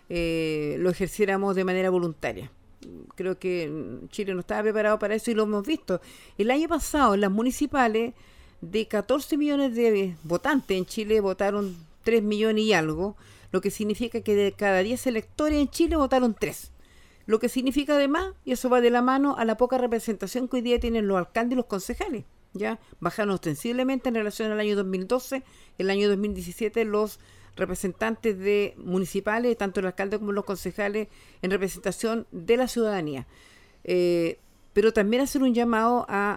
eh, lo ejerciéramos de manera voluntaria. Creo que Chile no estaba preparado para eso y lo hemos visto. El año pasado en las municipales, de catorce millones de votantes en Chile, votaron tres millones y algo, lo que significa que de cada diez electores en Chile votaron tres. Lo que significa además, y eso va de la mano a la poca representación que hoy día tienen los alcaldes y los concejales. Ya bajaron ostensiblemente en relación al año dos mil doce, el año dos mil diecisiete los representantes de municipales, tanto el alcalde como los concejales, en representación de la ciudadanía. Eh, pero también hacer un llamado a,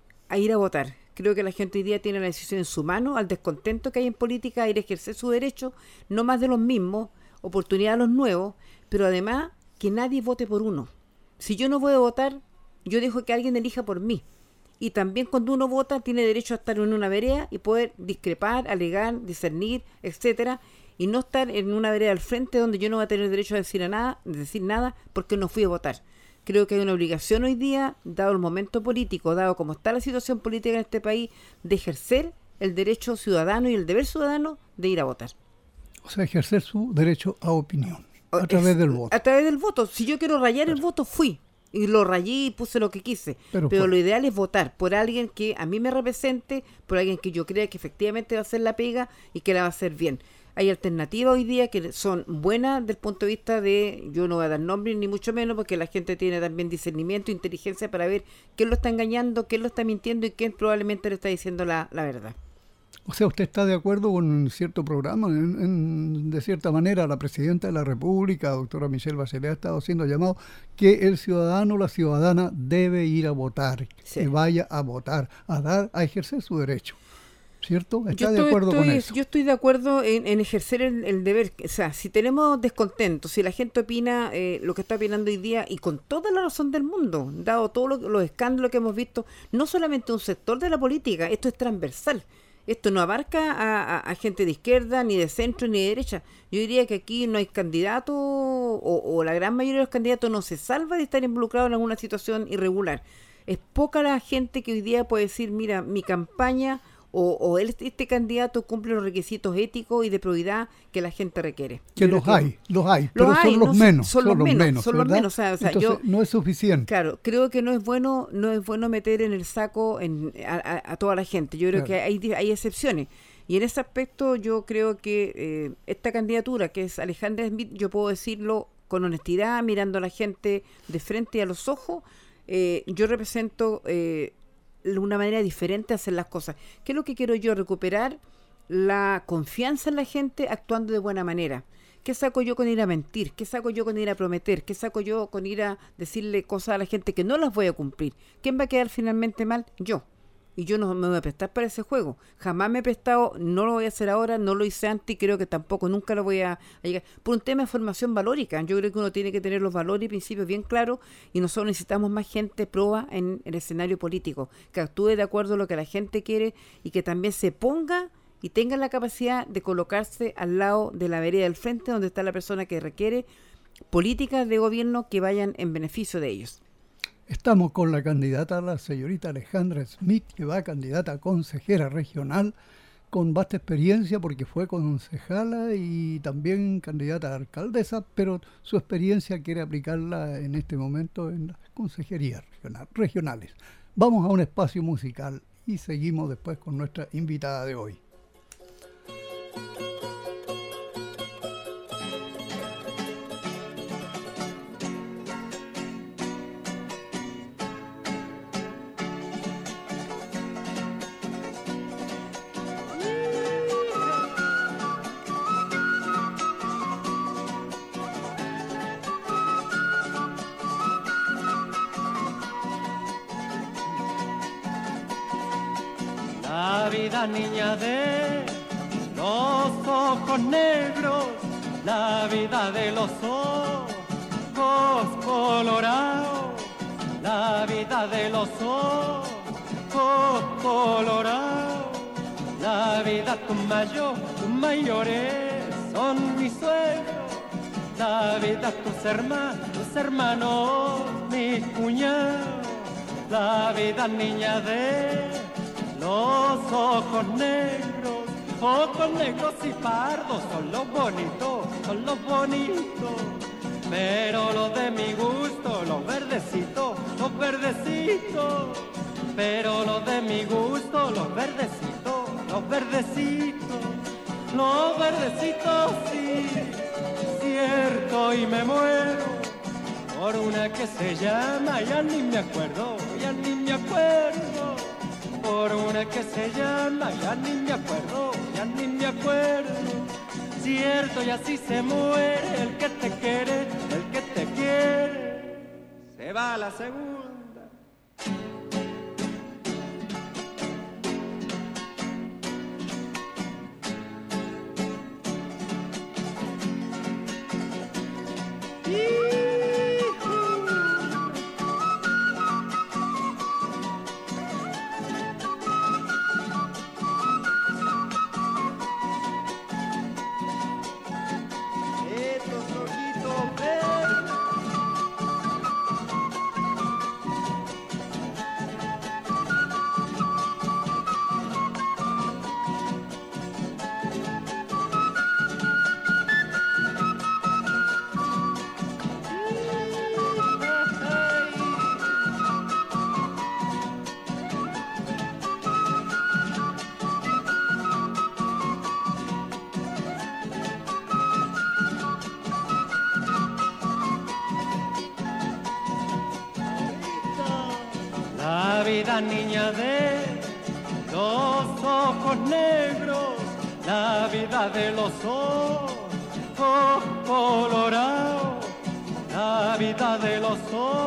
a ir a votar. Creo que la gente hoy día tiene la decisión en su mano, al descontento que hay en política, a ir a ejercer su derecho, no más de los mismos, oportunidad a los nuevos, pero además que nadie vote por uno. Si yo no voy a votar, yo dejo que alguien elija por mí. Y también cuando uno vota tiene derecho a estar en una vereda y poder discrepar, alegar, discernir, etcétera, y no estar en una vereda al frente donde yo no voy a tener derecho a decir a nada, decir nada porque no fui a votar. Creo que hay una obligación hoy día, dado el momento político, dado cómo está la situación política en este país, de ejercer el derecho ciudadano y el deber ciudadano de ir a votar. O sea, ejercer su derecho a opinión a Es- través del voto. A través del voto. Si yo quiero rayar el voto, fui. Y lo rayé y puse lo que quise. Pero Pero, fue. lo ideal es votar por alguien que a mí me represente, por alguien que yo crea que efectivamente va a hacer la pega y que la va a hacer bien. Hay alternativas hoy día que son buenas desde el punto de vista de, yo no voy a dar nombres ni mucho menos, porque la gente tiene también discernimiento, inteligencia para ver quién lo está engañando, quién lo está mintiendo y quién probablemente le está diciendo la, la verdad. O sea, ¿usted está de acuerdo con cierto programa? En- en- de cierta manera, la presidenta de la República, doctora Michelle Bachelet, ha estado haciendo llamado que el ciudadano o la ciudadana debe ir a votar, Sí. que vaya a votar, a dar, a ejercer su derecho. ¿Cierto? ¿Está Yo de estoy- acuerdo con estoy- eso? Yo estoy de acuerdo en, en ejercer el, el deber. O sea, si tenemos descontento, si la gente opina eh, lo que está opinando hoy día, y con toda la razón del mundo, dado todos lo- los escándalos que hemos visto, no solamente un sector de la política, esto es transversal. Esto no abarca a, a- a gente de izquierda, ni de centro, ni de derecha. Yo diría que aquí no hay candidato, o, o la gran mayoría de los candidatos no se salva de estar involucrado en alguna situación irregular. Es poca la gente que hoy día puede decir, mira, mi campaña o, o el- este candidato cumple los requisitos éticos y de probidad que la gente requiere. Que Yo los creo hay, los hay, Los pero hay, son los no sé, menos. son los menos, son los ¿verdad? menos, o sea, o sea, Entonces, yo- no es suficiente. Claro, creo que no es bueno, no es bueno meter en el saco en, a, a- a toda la gente. Yo creo Claro. que hay, di- hay excepciones. Y en ese aspecto yo creo que eh, esta candidatura, que es Alejandra Smith, yo puedo decirlo con honestidad, mirando a la gente de frente y a los ojos, eh, yo represento eh, una manera diferente de hacer las cosas. ¿Qué es lo que quiero yo? Recuperar la confianza en la gente actuando de buena manera. ¿Qué saco yo con ir a mentir? ¿Qué saco yo con ir a prometer? ¿Qué saco yo con ir a decirle cosas a la gente que no las voy a cumplir? ¿Quién va a quedar finalmente mal? Yo. Y yo no me voy a prestar para ese juego. Jamás me he prestado, no lo voy a hacer ahora, no lo hice antes y creo que tampoco nunca lo voy a, a llegar. Por un tema de formación valórica. Yo creo que uno tiene que tener los valores y principios bien claros y nosotros necesitamos más gente proba en el escenario político, que actúe de acuerdo a lo que la gente quiere y que también se ponga y tenga la capacidad de colocarse al lado de la vereda del frente donde está la persona que requiere políticas de gobierno que vayan en beneficio de ellos. Estamos con la candidata, la señorita Alejandra Smith, que va candidata a consejera regional con vasta experiencia porque fue concejala y también candidata a alcaldesa, pero su experiencia quiere aplicarla en este momento en las consejerías regional, regionales. Vamos a un espacio musical y seguimos después con nuestra invitada de hoy. La vida niña de los ojos negros, la vida de los ojos colorados, la vida de los ojos colorados, la vida tus mayores, tus mayores son mis suegros, la vida tus hermanos, tus hermanos, mis cuñados, la vida niña de los ojos negros, ojos negros y pardos son los bonitos, son los bonitos. Pero los de mi gusto, los verdecitos, los verdecitos. Pero los de mi gusto, los verdecitos, los verdecitos. Los verdecitos sí, cierto y me muero por una que se llama, ya ni me acuerdo, ya ni me acuerdo. Por una que se llama, ya ni me acuerdo, ya ni me acuerdo. Cierto, y así se muere el que te quiere, el que te quiere. Se va a la segunda. Niña de los ojos negros, la vida de los ojos colorados, la vida de los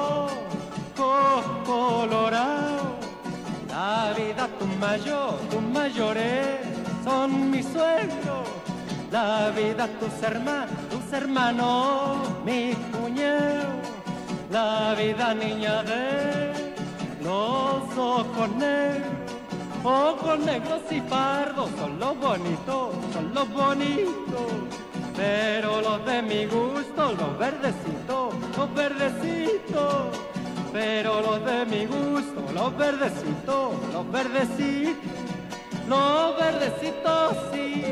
ojos colorados, la vida tus mayores, tus mayores son mis suegros, la vida tus hermanos, tus hermanos, mis cuñados, la vida niña de los ojos negros, ojos negros y pardos son los bonitos, son los bonitos. Pero los de mi gusto, los verdecitos, los verdecitos. Pero los de mi gusto, los verdecitos, los verdecitos. Los verdecitos sí,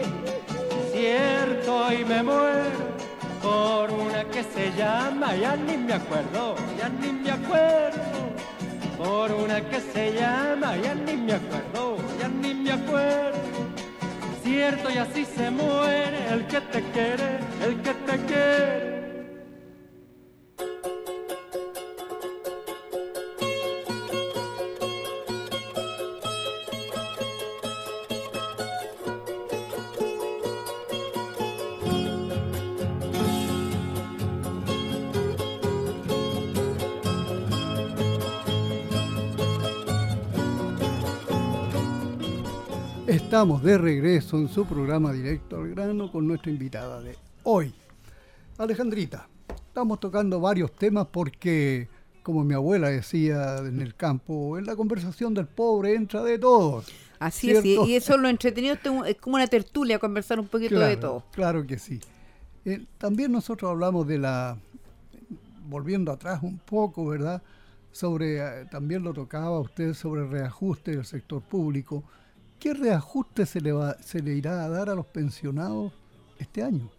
cierto y me muero por una que se llama, ya ni me acuerdo, ya ni me acuerdo. Por una que se llama, ya ni me acuerdo, ya ni me acuerdo. Cierto, y así se muere el que te quiere, el que te quiere. Estamos de regreso en su programa Directo al Grano con nuestra invitada de hoy, Alejandrita. Estamos tocando varios temas porque, como mi abuela decía en el campo, en la conversación del pobre entra de todos. Así es, y eso es lo entretenido, es como una tertulia, conversar un poquito claro, de todo. Claro que sí. Eh, también nosotros hablamos de la, volviendo atrás un poco, ¿verdad? Sobre, eh, también lo tocaba usted sobre el reajuste del sector público. ¿Qué reajuste se le, va, se le irá a dar a los pensionados este año?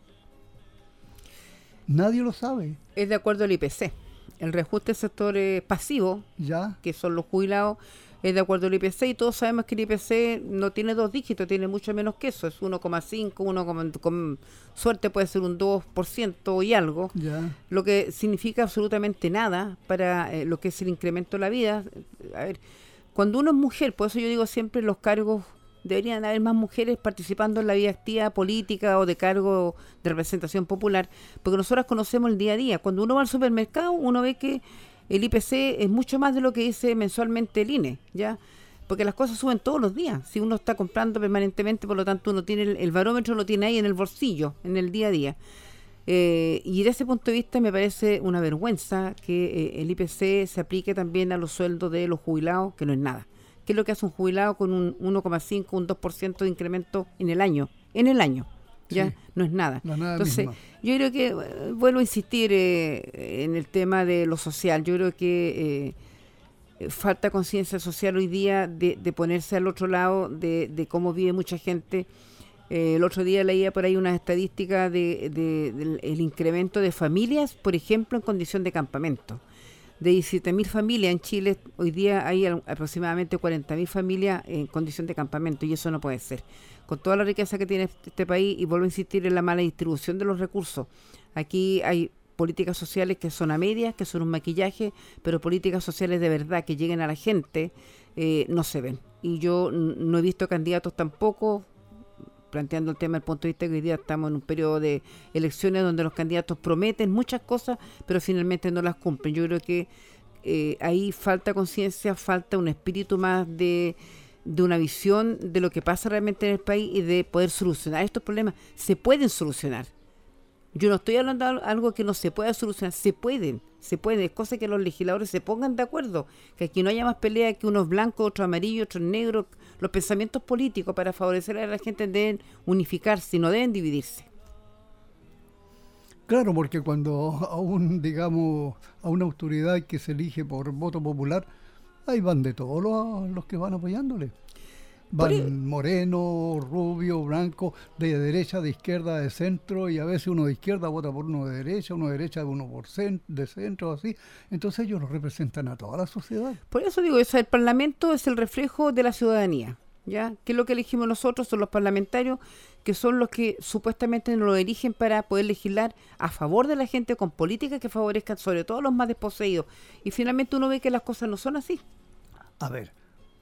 Nadie lo sabe. Es de acuerdo al I P C. El reajuste del sector eh, pasivo, ¿Ya? que son los jubilados, es de acuerdo al I P C, y todos sabemos que el I P C no tiene dos dígitos, tiene mucho menos que eso, es uno coma cinco, uno, con suerte puede ser un dos por ciento y algo, ¿Ya? Lo que significa absolutamente nada para eh, lo que es el incremento de la vida. A ver, cuando uno es mujer, por eso yo digo siempre los cargos, deberían haber más mujeres participando en la vida activa política o de cargo de representación popular, porque nosotras conocemos el día a día. Cuando uno va al supermercado, uno ve que el I P C es mucho más de lo que dice mensualmente el I N E, ¿ya? Porque las cosas suben todos los días. Si uno está comprando permanentemente, por lo tanto uno tiene el, el barómetro, lo tiene ahí en el bolsillo, en el día a día. Eh, y desde ese punto de vista me parece una vergüenza que eh, el I P C se aplique también a los sueldos de los jubilados, que no es nada. ¿Qué es lo que hace un jubilado con un uno coma cinco, un dos por ciento de incremento en el año? En el año, ¿ya? Sí. No es nada. No, nada Entonces, misma. yo creo que, eh, vuelvo a insistir eh, en el tema de lo social, yo creo que eh, falta conciencia social hoy día de, de ponerse al otro lado de, de cómo vive mucha gente. Eh, el otro día leía por ahí unas estadísticas de, de, del el incremento de familias, por ejemplo, en condición de campamento. De diecisiete mil familias en Chile, hoy día hay aproximadamente cuarenta mil familias en condición de campamento, y eso no puede ser. Con toda la riqueza que tiene este país, y vuelvo a insistir en la mala distribución de los recursos, aquí hay políticas sociales que son a medias, que son un maquillaje, pero políticas sociales de verdad que lleguen a la gente, eh, no se ven. Y yo no he visto candidatos tampoco, planteando el tema desde el punto de vista que hoy día estamos en un periodo de elecciones donde los candidatos prometen muchas cosas, pero finalmente no las cumplen. Yo creo que eh, ahí falta conciencia, falta un espíritu más de, de una visión de lo que pasa realmente en el país y de poder solucionar estos problemas. Se pueden solucionar. Yo no estoy hablando de algo que no se pueda solucionar, se pueden, se pueden, es cosa que los legisladores se pongan de acuerdo, que aquí no haya más pelea que unos blancos, otros amarillos, otros negros. Los pensamientos políticos para favorecer a la gente deben unificarse y no deben dividirse. Claro, porque cuando a un, digamos, a una autoridad que se elige por voto popular, ahí van de todos los, los que van apoyándole. Van el... moreno, rubio, blanco, de derecha, de izquierda, de centro, y a veces uno de izquierda vota por uno de derecha, uno de derecha uno por cent- de centro, así. Entonces ellos los representan a toda la sociedad. Por eso digo, eso, el Parlamento es el reflejo de la ciudadanía, ¿ya? Que es lo que elegimos nosotros, son los parlamentarios, que son los que supuestamente nos lo eligen para poder legislar a favor de la gente con políticas que favorezcan sobre todo a los más desposeídos. Y finalmente uno ve que las cosas no son así. A ver,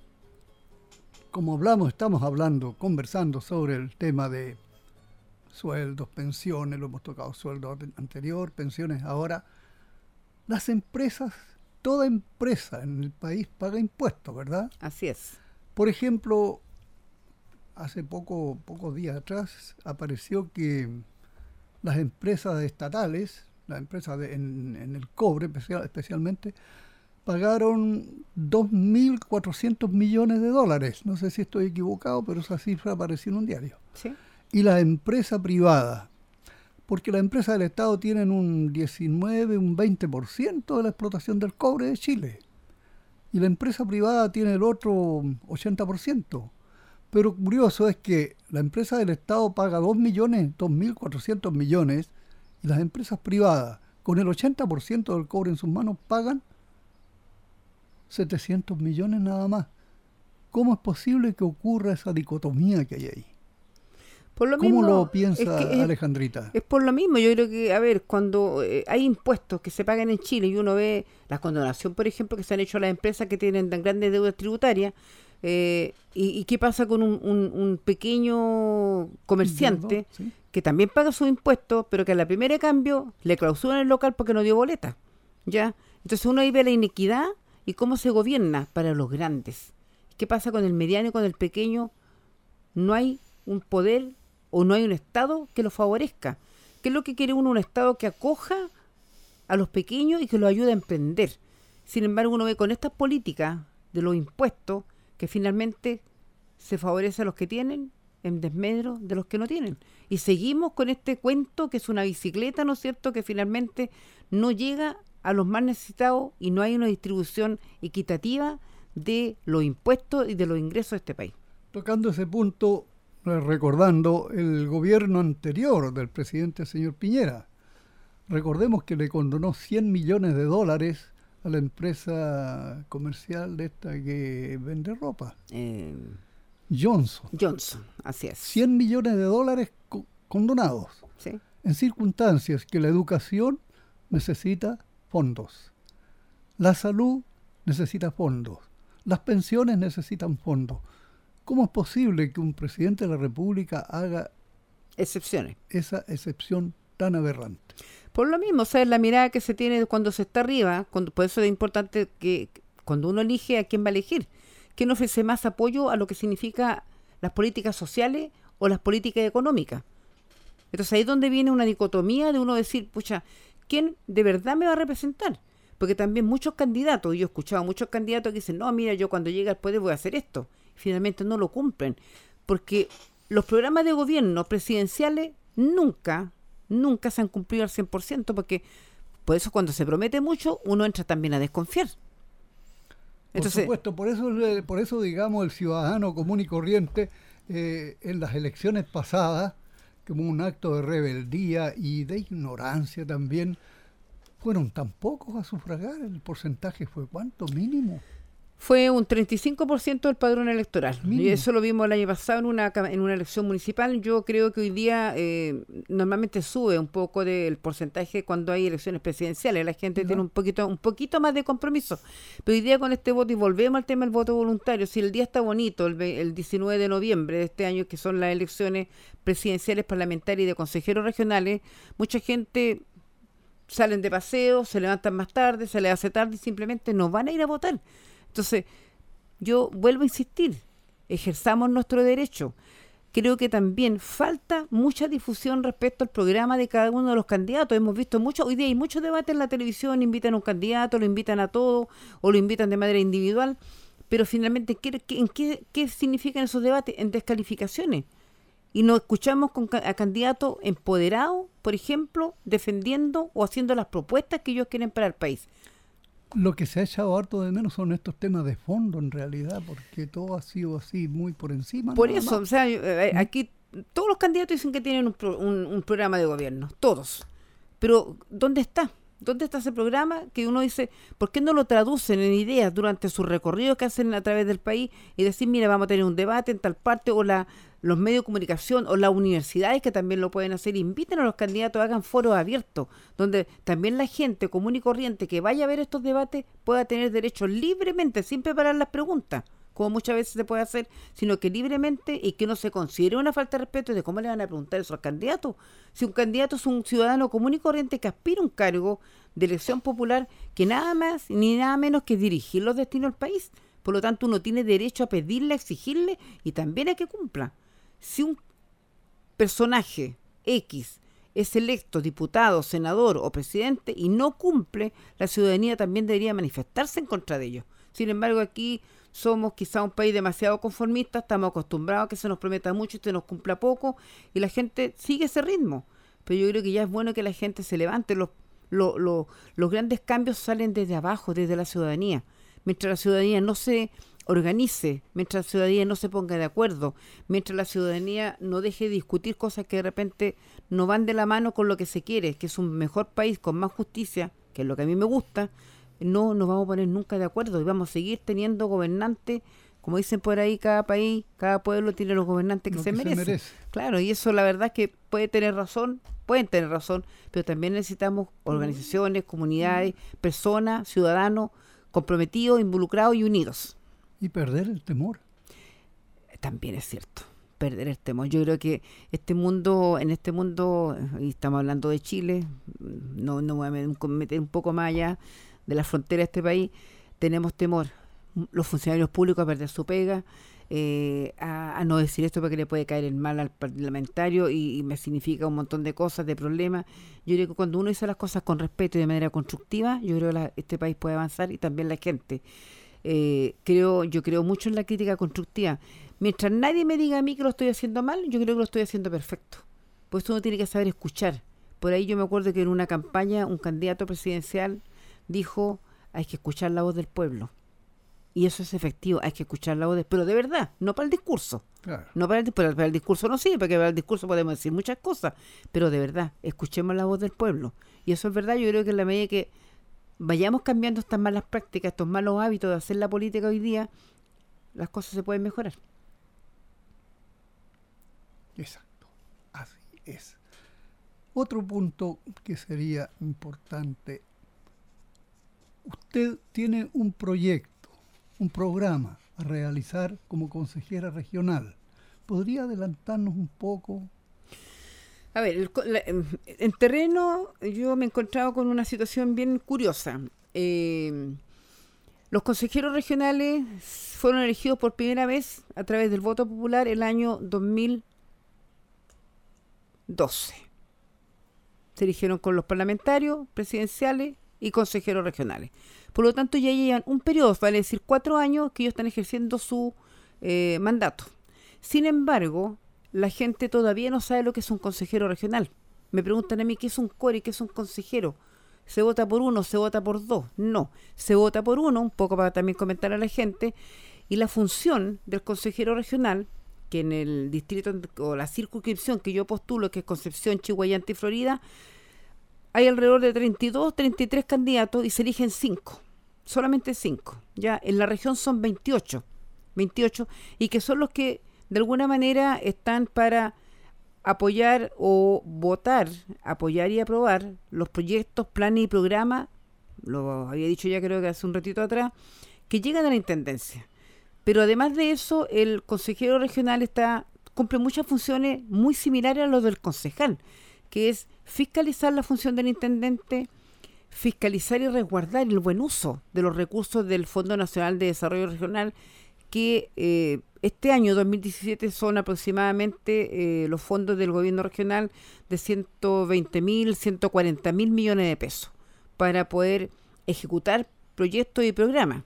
como hablamos, estamos hablando, conversando sobre el tema de sueldos, pensiones, lo hemos tocado, sueldo anterior, pensiones ahora. Las empresas, toda empresa en el país paga impuestos, ¿verdad? Así es. Por ejemplo, hace poco, pocos días atrás apareció que las empresas estatales, las empresas de, en, en el cobre especial, especialmente, pagaron dos mil cuatrocientos millones de dólares. No sé si estoy equivocado, pero esa cifra apareció en un diario. ¿Sí? Y la empresa privada, porque las empresas del Estado tienen un diecinueve, un veinte por ciento de la explotación del cobre de Chile. Y la empresa privada tiene el otro ochenta por ciento. Pero curioso es que la empresa del Estado paga dos millones, dos mil cuatrocientos millones, y las empresas privadas, con el ochenta por ciento del cobre en sus manos, pagan setecientos millones nada más. ¿Cómo es posible que ocurra esa dicotomía que hay ahí? Por lo ¿Cómo mismo, lo piensa es que es, Alejandrita? Es por lo mismo, yo creo que, a ver, cuando eh, hay impuestos que se pagan en Chile y uno ve la condonación, por ejemplo, que se han hecho a las empresas que tienen tan grandes deudas tributarias, eh, y, y qué pasa con un, un, un pequeño comerciante ¿sí? que también paga sus impuestos, pero que a la primera de cambio le clausuran el local porque no dio boleta, ¿ya? Entonces uno ahí ve la inequidad y cómo se gobierna para los grandes. ¿Qué pasa con el mediano y con el pequeño? no hay un poder o no hay un Estado que lo favorezca. ¿Qué es lo que quiere uno? Un Estado que acoja a los pequeños y que los ayude a emprender. Sin embargo, uno ve con estas políticas de los impuestos que finalmente se favorece a los que tienen en desmedro de los que no tienen. Y seguimos con este cuento que es una bicicleta, ¿no es cierto?, que finalmente no llega a los más necesitados y no hay una distribución equitativa de los impuestos y de los ingresos de este país. Tocando ese punto, recordando el gobierno anterior del presidente señor Piñera, recordemos que le condonó cien millones de dólares a la empresa comercial de esta que vende ropa. Eh, Johnson. Johnson, así es. cien millones de dólares co- condonados. ¿Sí? En circunstancias que la educación necesita fondos, la salud necesita fondos, las pensiones necesitan fondos. ¿Cómo es posible que un presidente de la República haga Excepciones. esa excepción tan aberrante? Por lo mismo, o sea, la mirada que se tiene cuando se está arriba, cuando, por eso es importante que cuando uno elige a quién va a elegir, quién ofrece más apoyo a lo que significa las políticas sociales o las políticas económicas. Entonces ahí es donde viene una dicotomía de uno decir, pucha, ¿quién de verdad me va a representar? Porque también muchos candidatos, y yo he escuchado a muchos candidatos que dicen, no, mira, yo cuando llegue al poder voy a hacer esto. Y finalmente no lo cumplen. Porque los programas de gobierno presidenciales nunca, nunca se han cumplido al cien por ciento, porque por eso cuando se promete mucho, uno entra también a desconfiar. Entonces, por supuesto, por eso, por eso digamos, el ciudadano común y corriente eh, en las elecciones pasadas, como un acto de rebeldía y de ignorancia también, fueron tan pocos a sufragar. El porcentaje fue ¿cuánto? Mínimo. Fue un treinta y cinco por ciento del padrón electoral. Mínimo. Y eso lo vimos el año pasado en una en una elección municipal. Yo creo que hoy día eh, normalmente sube un poco del porcentaje cuando hay elecciones presidenciales. La gente ¿No? tiene un poquito un poquito más de compromiso. Pero hoy día con este voto, y volvemos al tema del voto voluntario, si el día está bonito, el, ve- el diecinueve de noviembre de este año, que son las elecciones presidenciales, parlamentarias y de consejeros regionales, mucha gente salen de paseo, se levantan más tarde, se les hace tarde y simplemente no van a ir a votar. Entonces, yo vuelvo a insistir, ejerzamos nuestro derecho. Creo que también falta mucha difusión respecto al programa de cada uno de los candidatos. Hemos visto mucho, hoy día hay muchos debates en la televisión, invitan a un candidato, lo invitan a todos o lo invitan de manera individual, pero finalmente, ¿qué, qué, en qué, qué significan esos debates? En descalificaciones. Y nos escuchamos con ca- a candidatos empoderados, por ejemplo, defendiendo o haciendo las propuestas que ellos quieren para el país. Lo que se ha echado harto de menos son estos temas de fondo en realidad, porque todo ha sido así muy por encima. Por nada eso, más. o sea, yo, eh, aquí todos los candidatos dicen que tienen un, pro- un, un programa de gobierno, todos. Pero, ¿dónde está? ¿Dónde está ese programa que uno dice, ¿por qué no lo traducen en ideas durante su recorrido que hacen a través del país y decir, mira, vamos a tener un debate en tal parte, o la, los medios de comunicación o las universidades que también lo pueden hacer, inviten a los candidatos, hagan foros abiertos, donde también la gente común y corriente que vaya a ver estos debates pueda tener derecho libremente, sin preparar las preguntas, como muchas veces se puede hacer, sino que libremente, y que no se considere una falta de respeto de cómo le van a preguntar eso al candidato. Si un candidato es un ciudadano común y corriente que aspira a un cargo de elección popular, que nada más ni nada menos que dirigir los destinos del país. Por lo tanto, uno tiene derecho a pedirle, a exigirle y también a que cumpla. Si un personaje X es electo diputado, senador o presidente y no cumple, la ciudadanía también debería manifestarse en contra de ellos. Sin embargo, aquí somos quizá un país demasiado conformista, estamos acostumbrados a que se nos prometa mucho y se nos cumpla poco, y la gente sigue ese ritmo. Pero yo creo que ya es bueno que la gente se levante. Los, lo, lo, los grandes cambios salen desde abajo, desde la ciudadanía. Mientras la ciudadanía no se organice, mientras la ciudadanía no se ponga de acuerdo, mientras la ciudadanía no deje de discutir cosas que de repente no van de la mano con lo que se quiere, que es un mejor país con más justicia, que es lo que a mí me gusta, no nos vamos a poner nunca de acuerdo y vamos a seguir teniendo gobernantes, como dicen por ahí, cada país, cada pueblo tiene los gobernantes que, Lo se, que se merecen. merece. Claro, y eso la verdad es que puede tener razón, pueden tener razón, pero también necesitamos organizaciones, comunidades, personas, ciudadanos comprometidos, involucrados y unidos. Y perder el temor. También es cierto, perder el temor. Yo creo que este mundo, en este mundo, y estamos hablando de Chile, no, no voy a meter un poco más allá de la frontera de este país, tenemos temor. Los funcionarios públicos a perder su pega, eh, a, a no decir esto porque le puede caer el mal al parlamentario y, y me significa un montón de cosas, de problemas. Yo creo que cuando uno dice las cosas con respeto y de manera constructiva, yo creo que la, este país puede avanzar y también la gente. Eh, creo, yo creo mucho en la crítica constructiva. Mientras nadie me diga a mí que lo estoy haciendo mal, yo creo que lo estoy haciendo perfecto. Por eso uno tiene que saber escuchar. Por ahí yo me acuerdo que en una campaña un candidato presidencial dijo, hay que escuchar la voz del pueblo. Y eso es efectivo, hay que escuchar la voz del pueblo, pero de verdad, no para el discurso. Claro. No para el, para, para el discurso no sirve, porque para el discurso podemos decir muchas cosas, pero de verdad, escuchemos la voz del pueblo. Y eso es verdad, yo creo que en la medida que vayamos cambiando estas malas prácticas, estos malos hábitos de hacer la política hoy día, las cosas se pueden mejorar. Exacto, así es. Otro punto que sería importante, usted tiene un proyecto, un programa a realizar como consejera regional. ¿Podría adelantarnos un poco? A ver, el, la, en terreno yo me he encontrado con una situación bien curiosa. Eh, los consejeros regionales fueron elegidos por primera vez a través del voto popular el año dos mil doce. Se eligieron con los parlamentarios, presidenciales y consejeros regionales. Por lo tanto, ya llevan un periodo, vale decir cuatro años, que ellos están ejerciendo su eh, mandato. Sin embargo, la gente todavía no sabe lo que es un consejero regional. Me preguntan a mí qué es un core y qué es un consejero. ¿Se vota por uno, se vota por dos? No, se vota por uno, un poco para también comentar a la gente. Y la función del consejero regional, que en el distrito o la circunscripción que yo postulo, que es Concepción, Chihuayante y Florida, hay alrededor de treinta y dos, treinta y tres candidatos y se eligen cinco, solamente cinco. Ya en la región son veintiocho, veintiocho, y que son los que de alguna manera están para apoyar o votar, apoyar y aprobar los proyectos, planes y programas, lo había dicho ya creo que hace un ratito atrás, que llegan a la intendencia. Pero además de eso, el consejero regional está cumple muchas funciones muy similares a los del concejal, que es fiscalizar la función del intendente, fiscalizar y resguardar el buen uso de los recursos del Fondo Nacional de Desarrollo Regional, que eh, este año dos mil diecisiete son aproximadamente eh, los fondos del gobierno regional de ciento veinte mil, ciento cuarenta mil millones de pesos para poder ejecutar proyectos y programas.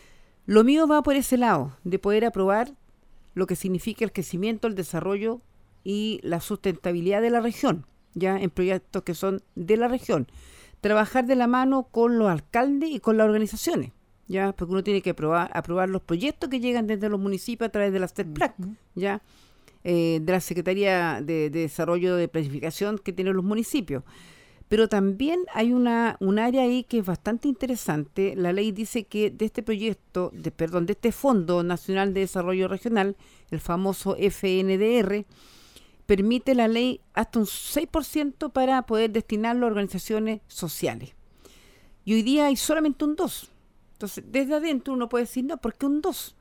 Lo mío va por ese lado, de poder aprobar lo que significa el crecimiento, el desarrollo y la sustentabilidad de la región, ya en proyectos que son de la región. Trabajar de la mano con los alcaldes y con las organizaciones, ya, porque uno tiene que aprobar, aprobar los proyectos que llegan desde los municipios a través de la STEPLAC, uh-huh. ya, eh, de la Secretaría de, de Desarrollo de Planificación que tienen los municipios. Pero también hay una un área ahí que es bastante interesante. La ley dice que de este proyecto, de perdón, de este Fondo Nacional de Desarrollo Regional, el famoso F N D R, permite la ley hasta un seis por ciento para poder destinarlo a organizaciones sociales. Y hoy día hay solamente un dos. Entonces, desde adentro uno puede decir, no, ¿por qué un dos?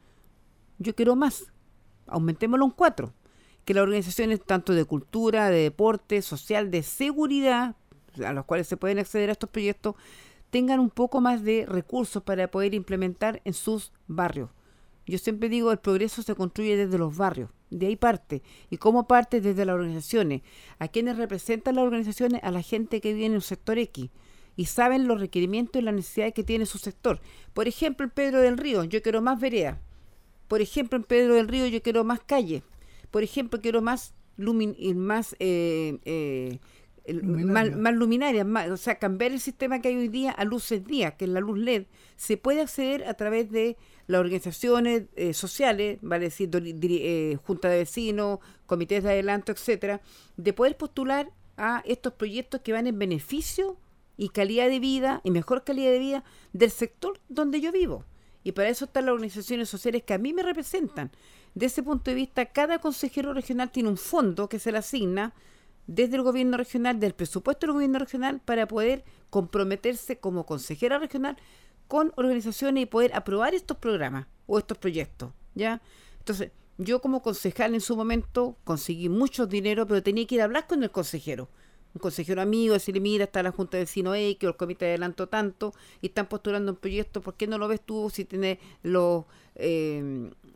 Yo quiero más. Aumentémoslo a un cuatro. Que las organizaciones tanto de cultura, de deporte, social, de seguridad, a los cuales se pueden acceder a estos proyectos, tengan un poco más de recursos para poder implementar en sus barrios. Yo siempre digo, el progreso se construye desde los barrios, de ahí parte. ¿Y cómo parte? Desde las organizaciones. ¿A quienes representan las organizaciones? A la gente que vive en un sector X y saben los requerimientos y las necesidades que tiene su sector. Por ejemplo, en Pedro del Río, yo quiero más vereda. Por ejemplo, en Pedro del Río, yo quiero más calle. Por ejemplo, quiero más, lumin más eh, eh, Luminaria. Más, más luminarias, más, o sea, cambiar el sistema que hay hoy día a luces día, que es la luz L E D. Se puede acceder a través de las organizaciones eh, sociales, vale decir, eh, junta de vecinos, comités de adelanto, etcétera, de poder postular a estos proyectos que van en beneficio y calidad de vida y mejor calidad de vida del sector donde yo vivo. Y para eso están las organizaciones sociales que a mí me representan. De ese punto de vista, cada consejero regional tiene un fondo que se le asigna desde el gobierno regional, del presupuesto del gobierno regional, para poder comprometerse como consejera regional con organizaciones y poder aprobar estos programas o estos proyectos, ¿ya? Entonces, yo como concejal en su momento conseguí mucho dinero, pero tenía que ir a hablar con el consejero. Un consejero amigo, decirle, mira, está la Junta de Vecinos X o el Comité de Adelanto tanto, y están postulando un proyecto, ¿por qué no lo ves tú si tienes los... Eh,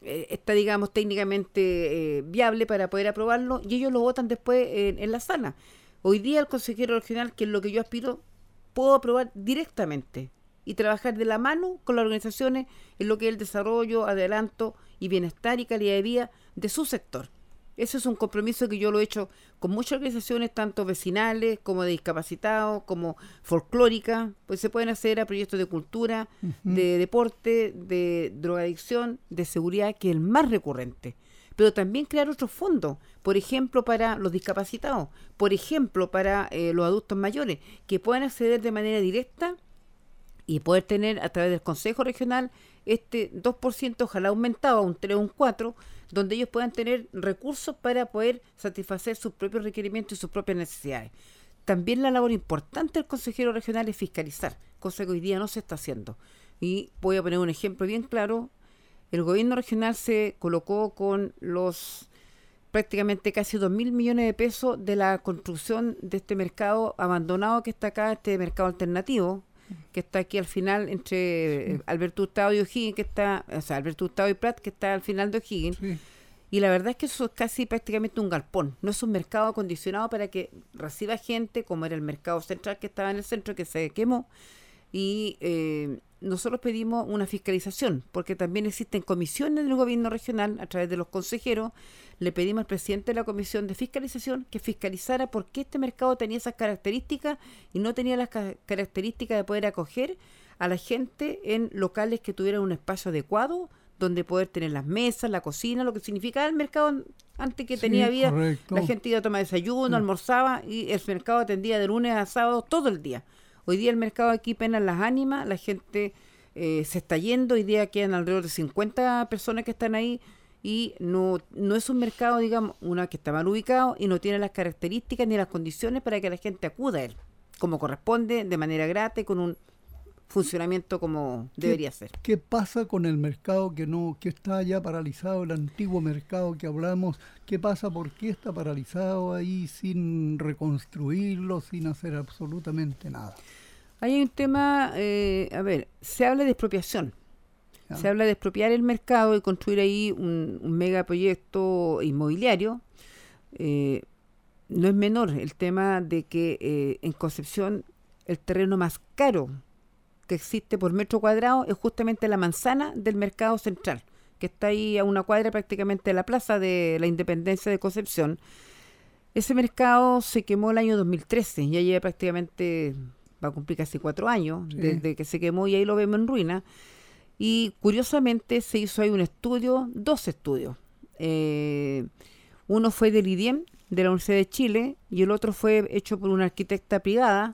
eh, está, digamos, técnicamente eh, viable para poder aprobarlo, y ellos lo votan después en, en la sala. Hoy día el consejero regional, que es lo que yo aspiro, puedo aprobar directamente y trabajar de la mano con las organizaciones en lo que es el desarrollo, adelanto y bienestar y calidad de vida de su sector. Ese es un compromiso que yo lo he hecho con muchas organizaciones, tanto vecinales como de discapacitados, como folclóricas, pues se pueden hacer a proyectos de cultura, uh-huh. de deporte, de drogadicción, de seguridad, que es el más recurrente. Pero también crear otros fondos, por ejemplo, para los discapacitados, por ejemplo, para eh, los adultos mayores, que puedan acceder de manera directa y poder tener a través del Consejo Regional este dos por ciento, ojalá aumentado a un tres o un cuatro por ciento, donde ellos puedan tener recursos para poder satisfacer sus propios requerimientos y sus propias necesidades. También la labor importante del consejero regional es fiscalizar, cosa que hoy día no se está haciendo. Y voy a poner un ejemplo bien claro. El gobierno regional se colocó con los prácticamente casi dos mil millones de pesos de la construcción de este mercado abandonado que está acá, este mercado alternativo, que está aquí al final entre sí. Alberto Hurtado y O'Higgins, que está, o sea, Alberto Hurtado y Prat, que está al final de O'Higgins. Sí. Y la verdad es que eso es casi prácticamente un galpón, no es un mercado acondicionado para que reciba gente, como era el mercado central que estaba en el centro, que se quemó. Y eh, nosotros pedimos una fiscalización, porque también existen comisiones del gobierno regional a través de los consejeros. Le pedimos al presidente de la comisión de fiscalización que fiscalizara por qué este mercado tenía esas características y no tenía las ca- características de poder acoger a la gente en locales que tuvieran un espacio adecuado, donde poder tener las mesas, la cocina, lo que significaba el mercado antes, que sí, tenía vida. Correcto. La gente iba a tomar desayuno, sí. almorzaba, y el mercado atendía de lunes a sábado todo el día. Hoy día el mercado aquí penan las ánimas, la gente eh, se está yendo, hoy día quedan alrededor de cincuenta personas que están ahí, y no, no es un mercado, digamos, una que está mal ubicado y no tiene las características ni las condiciones para que la gente acuda a él, como corresponde, de manera grata y con un funcionamiento como debería ser. ¿Qué pasa con el mercado que no que está ya paralizado, el antiguo mercado que hablamos? ¿Qué pasa? ¿Por qué está paralizado ahí sin reconstruirlo, sin hacer absolutamente nada? Hay un tema, eh, a ver, se habla de expropiación. ¿Ya? Se habla de expropiar el mercado y construir ahí un, un megaproyecto inmobiliario. Eh, no es menor el tema de que eh, en Concepción el terreno más caro que existe por metro cuadrado es justamente la manzana del mercado central, que está ahí a una cuadra prácticamente de la plaza de la Independencia de Concepción. Ese mercado se quemó el año dos mil trece, ya lleva prácticamente, va a cumplir casi cuatro años, sí. desde que se quemó, y ahí lo vemos en ruina. Y curiosamente se hizo ahí un estudio, dos estudios. Eh, uno fue del I D I E M, de la Universidad de Chile, y el otro fue hecho por una arquitecta privada.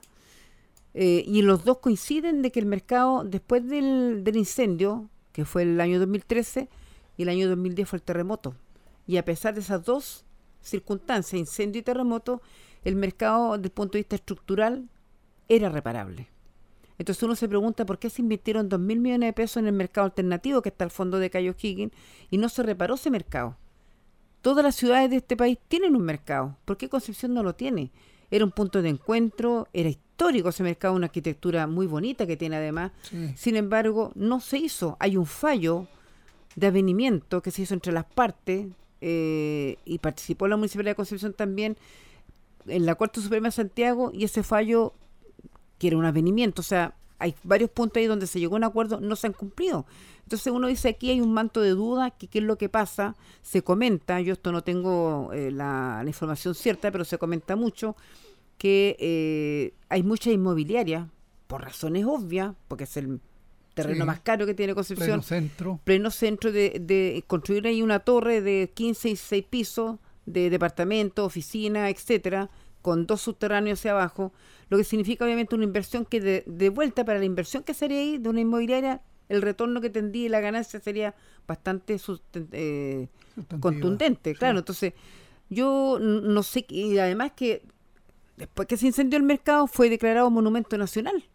Eh, y los dos coinciden de que el mercado, después del, del incendio, que fue el año dos mil trece, y el año dos mil diez fue el terremoto. Y a pesar de esas dos circunstancias, incendio y terremoto, el mercado, desde el punto de vista estructural, era reparable. Entonces uno se pregunta por qué se invirtieron dos mil millones de pesos en el mercado alternativo que está al fondo de Cayo O'Higgins y no se reparó ese mercado. Todas las ciudades de este país tienen un mercado. ¿Por qué Concepción no lo tiene? Era un punto de encuentro, era histórico ese mercado, una arquitectura muy bonita que tiene además. Sí. Sin embargo, no se hizo. Hay un fallo de avenimiento que se hizo entre las partes eh, y participó la Municipalidad de Concepción también en la Corte Suprema de Santiago, y ese fallo, que era un avenimiento, o sea, hay varios puntos ahí donde se llegó a un acuerdo, no se han cumplido. Entonces uno dice, aquí hay un manto de duda, que qué es lo que pasa, se comenta, yo esto no tengo eh, la, la información cierta, pero se comenta mucho, que eh, hay mucha inmobiliaria, por razones obvias, porque es el terreno sí. más caro que tiene Concepción. Pleno centro. Pleno centro de, de construir ahí una torre de quince y seis pisos, de departamento, oficina, etcétera, con dos subterráneos hacia abajo, lo que significa obviamente una inversión que de, de vuelta para la inversión que sería ahí de una inmobiliaria, el retorno que tendría y la ganancia sería bastante sustent- eh, contundente, claro. Sí. Entonces, yo no sé, y además que después que se incendió el mercado fue declarado monumento nacional.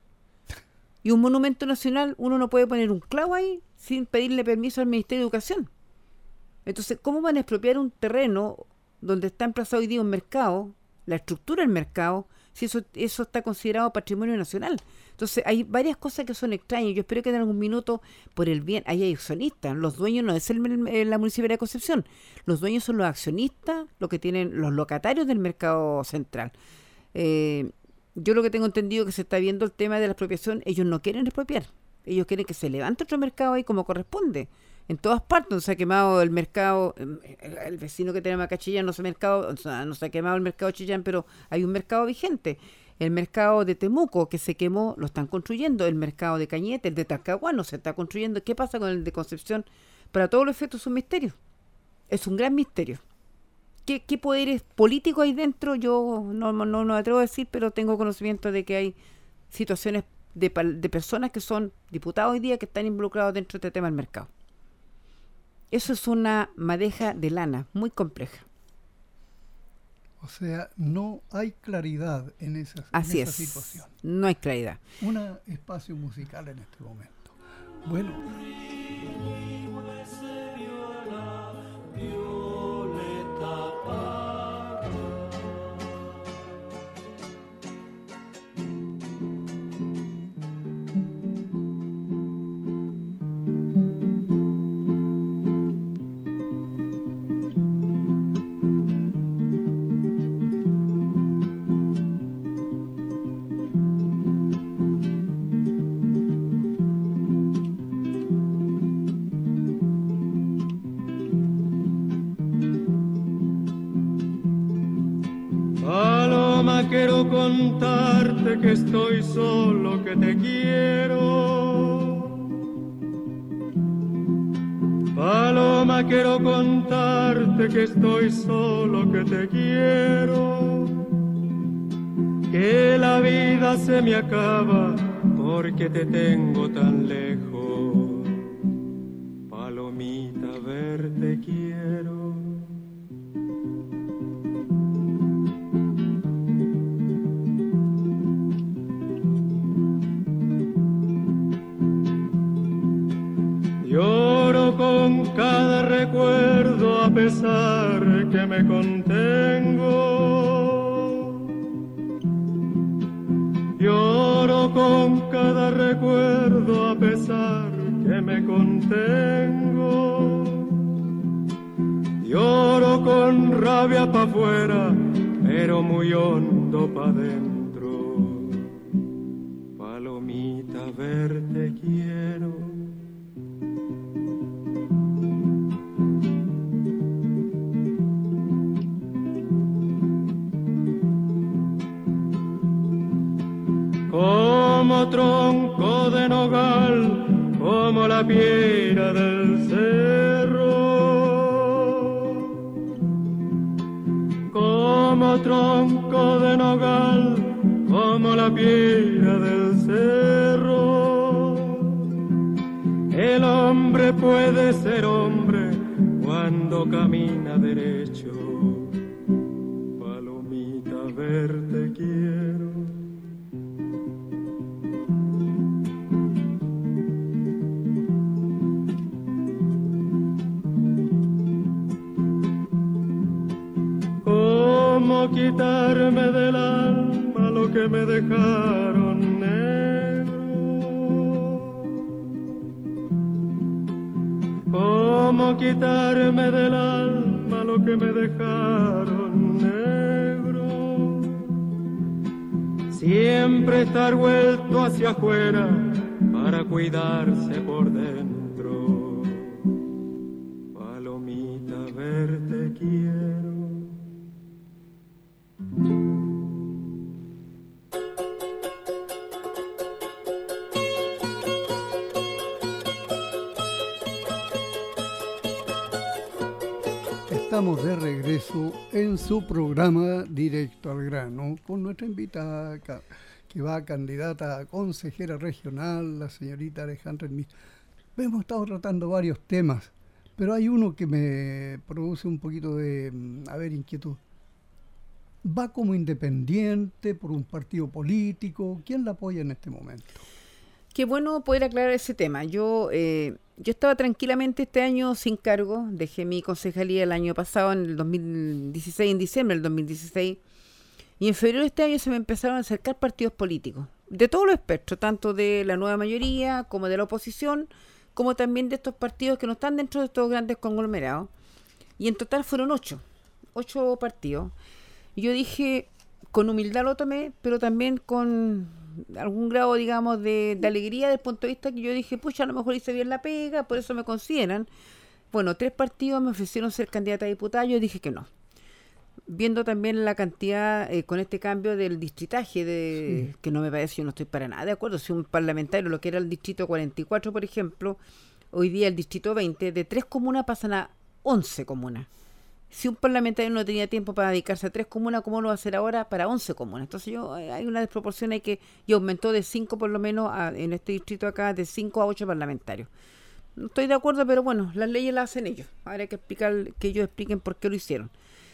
Y un monumento nacional, uno no puede poner un clavo ahí sin pedirle permiso al Ministerio de Educación. Entonces, ¿cómo van a expropiar un terreno donde está emplazado hoy día un mercado, la estructura del mercado, si eso, eso está considerado patrimonio nacional. Entonces hay varias cosas que son extrañas. Yo espero que en algún minuto, por el bien, ahí hay accionistas. Los dueños no es el, el- la Municipalidad de Concepción. Los dueños son los accionistas, lo que tienen los locatarios del mercado central. Eh, yo lo que tengo entendido que se está viendo el tema de la expropiación, ellos no quieren expropiar. Ellos quieren que se levante otro mercado ahí como corresponde. En todas partes no se ha quemado el mercado, eh, el, el vecino que tenemos acá Chillán no se, mercado, o sea, no se ha quemado el mercado Chillán, pero hay un mercado vigente. El mercado de Temuco que se quemó, lo están construyendo. El mercado de Cañete, el de Talcahuano se está construyendo. ¿Qué pasa con el de Concepción? Para todos los efectos es un misterio. Es un gran misterio. ¿Qué, qué poderes políticos hay dentro? Yo no, no, no me atrevo a decir, pero tengo conocimiento de que hay situaciones de, pal- de personas que son diputados hoy día que están involucrados dentro de este tema del mercado. Eso es una madeja de lana muy compleja. O sea, no hay claridad en esa, en Así esa es. situación. No hay claridad. Un espacio musical en este momento. Bueno, Paloma, quiero contarte que estoy solo, que te quiero. Paloma, quiero contarte que estoy solo, que te quiero. Que la vida se me acaba porque te tengo tan lejos. Palomita, verte quiero. Lloro con cada recuerdo a pesar que me contengo. Lloro con cada recuerdo a pesar que me contengo. Lloro con rabia pa' afuera, pero muy hondo pa' dentro. Palomita, verte quiero. Como tronco de nogal, como la piedra del cerro. Como tronco de nogal, como la piedra del cerro. El hombre puede ser hombre cuando camina derecho. Palomita, verte quiero. ¿Cómo quitarme del alma lo que me dejaron negro? ¿Cómo quitarme del alma lo que me dejaron negro? Siempre estar vuelto hacia afuera para cuidarse por dentro. Palomita, verte quiero. estamos de regreso en su programa Directo al Grano con nuestra invitada ca- que va candidata a consejera regional, la señorita Alejandra Hermida. Hemos estado tratando varios temas, pero hay uno que me produce un poquito de, mm, a ver, inquietud. ¿Va como independiente por un partido político? ¿Quién la apoya en este momento? Qué bueno poder aclarar ese tema. Yo eh, yo estaba tranquilamente este año sin cargo. Dejé mi concejalía el año pasado, en el dos mil dieciséis, en diciembre del dos mil dieciséis. Y en febrero de este año se me empezaron a acercar partidos políticos, de todos los espectros, tanto de la nueva mayoría como de la oposición, como también de estos partidos que no están dentro de estos grandes conglomerados. Y en total fueron ocho, ocho partidos. Y yo dije, con humildad lo tomé, pero también con algún grado, digamos, de, de alegría desde el punto de vista que yo dije, pucha, a lo mejor hice bien la pega, por eso me consideran. Bueno, tres partidos me ofrecieron ser candidata a diputada, yo dije que no. Viendo también la cantidad, eh, con este cambio del distritaje, de sí. que no me parece, yo no estoy para nada de acuerdo, si un parlamentario, lo que era el distrito cuarenta y cuatro, por ejemplo, hoy día el distrito veinte, de tres comunas pasan a once comunas. Si un parlamentario no tenía tiempo para dedicarse a tres comunas, ¿cómo lo va a hacer ahora para once comunas? Entonces yo hay una desproporción ahí que y aumentó de cinco por lo menos a, en este distrito acá, de cinco a ocho parlamentarios. No estoy de acuerdo, pero bueno, las leyes las hacen ellos. Ahora hay que explicar, que ellos expliquen por qué lo hicieron.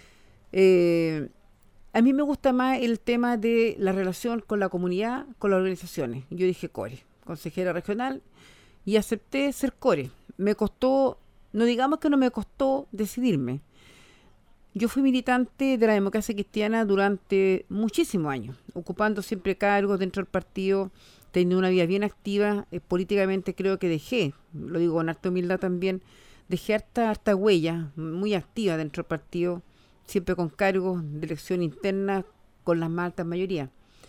Eh, a mí me gusta más el tema de la relación con la comunidad, con las organizaciones. Yo dije core, consejera regional, y acepté ser core. Me costó, no digamos que no me costó decidirme. Yo fui militante de la democracia cristiana durante muchísimos años, ocupando siempre cargos dentro del partido, teniendo una vida bien activa. Eh, políticamente creo que dejé, lo digo con harta humildad también, dejé harta, harta huella, muy activa dentro del partido, siempre con cargos de elección interna, con las más altas mayorías,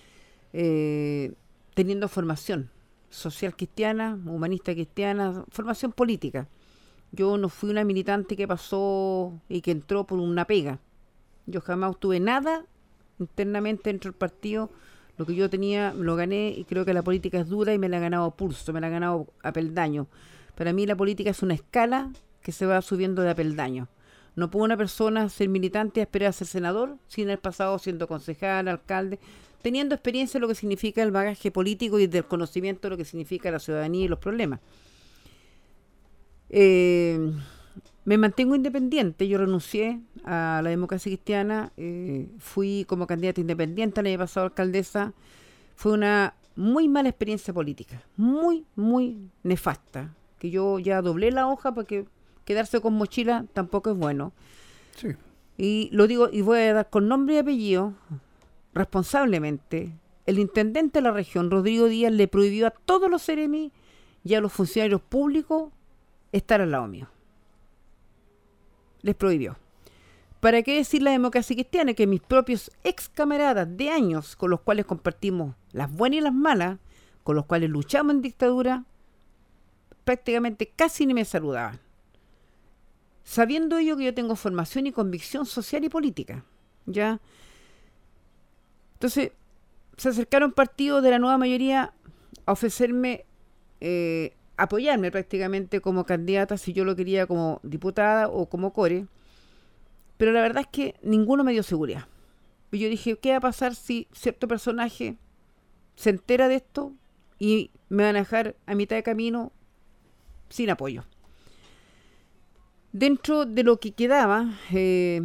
eh, teniendo formación social cristiana, humanista cristiana, formación política. Yo no fui una militante que pasó y que entró por una pega. Yo jamás obtuve nada internamente dentro del partido. Lo que yo tenía lo gané, y creo que la política es dura y me la ha ganado a pulso, me la ha ganado a peldaño. Para mí la política es una escala que se va subiendo de a peldaño. No puede una persona ser militante y esperar a ser senador sin haber pasado siendo concejal, alcalde, teniendo experiencia de lo que significa el bagaje político y del conocimiento de lo que significa la ciudadanía y los problemas. Eh, me mantengo independiente, yo renuncié a la democracia cristiana, eh, fui como candidata independiente el año pasado alcaldesa. Fue una muy mala experiencia política, muy, muy nefasta, que yo ya doblé la hoja porque quedarse con mochila tampoco es bueno. Sí. Y lo digo, y voy a dar con nombre y apellido, responsablemente, el intendente de la región, Rodrigo Díaz, le prohibió a todos los seremi y a los funcionarios públicos estar al lado mío. Les prohibió. ¿Para qué decir la democracia cristiana? Que mis propios ex camaradas de años, con los cuales compartimos las buenas y las malas, con los cuales luchamos en dictadura, prácticamente casi ni me saludaban. Sabiendo ello que yo tengo formación y convicción social y política, ¿ya? Entonces, se acercaron partidos de la nueva mayoría a ofrecerme eh, apoyarme prácticamente como candidata si yo lo quería como diputada o como core, pero la verdad es que ninguno me dio seguridad. Y yo dije, ¿qué va a pasar si cierto personaje se entera de esto y me van a dejar a mitad de camino sin apoyo? Dentro de lo que quedaba, eh,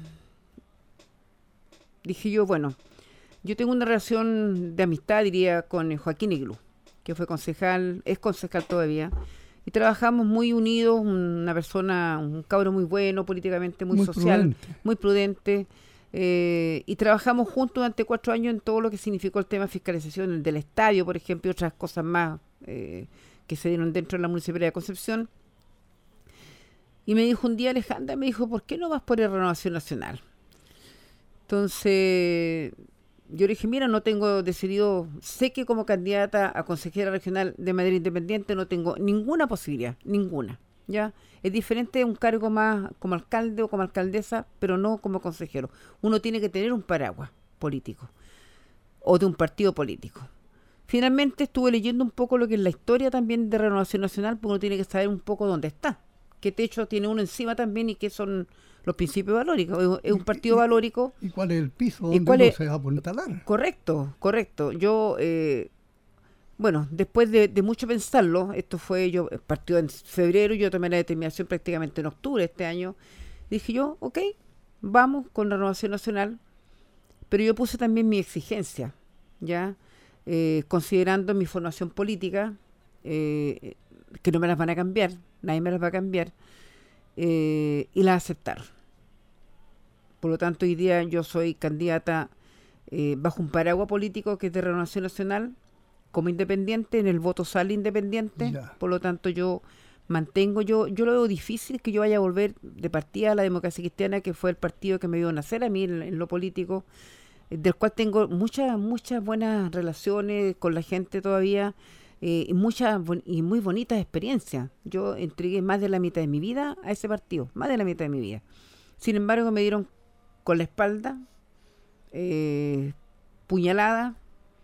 dije yo, bueno, yo tengo una relación de amistad, diría, con Joaquín Iglú, que fue concejal, es concejal todavía, y trabajamos muy unidos, una persona, un cabro muy bueno, políticamente muy, muy social, prudente. muy prudente, eh, y trabajamos juntos durante cuatro años en todo lo que significó el tema de fiscalización del estadio, por ejemplo, y otras cosas más eh, que se dieron dentro de la Municipalidad de Concepción. Y me dijo un día, Alejandra, me dijo, ¿por qué no vas por el Renovación Nacional? Entonces yo le dije, mira, no tengo decidido, sé que como candidata a consejera regional de manera independiente no tengo ninguna posibilidad, ninguna, ¿ya? Es diferente un cargo más como alcalde o como alcaldesa, pero no como consejero. Uno tiene que tener un paraguas político o de un partido político. Finalmente estuve leyendo un poco lo que es la historia también de Renovación Nacional, porque uno tiene que saber un poco dónde está, qué techo tiene uno encima también y qué son los principios valóricos. Es un partido valórico. ¿Y cuál es el piso donde uno es? Se va a apuntalar? Correcto, correcto. Yo, eh, bueno, después de, de mucho pensarlo, esto fue, yo partió en febrero, yo tomé la determinación prácticamente en octubre de este año, dije yo, ok, vamos con la Renovación Nacional, pero yo puse también mi exigencia, ¿ya? Eh, considerando mi formación política, eh, que no me las van a cambiar, nadie me las va a cambiar, eh, y las aceptaron. Por lo tanto, hoy día yo soy candidata eh, bajo un paraguas político que es de Renovación Nacional, como independiente, en el voto sale independiente, Ya. por lo tanto yo mantengo, yo yo lo veo difícil que yo vaya a volver de partida a la Democracia Cristiana, que fue el partido que me vio nacer a mí en, en lo político, eh, del cual tengo muchas, muchas buenas relaciones con la gente todavía, eh, y muchas bon- y muy bonitas experiencias. Yo entregué más de la mitad de mi vida a ese partido, más de la mitad de mi vida. Sin embargo, me dieron con la espalda, eh, puñalada,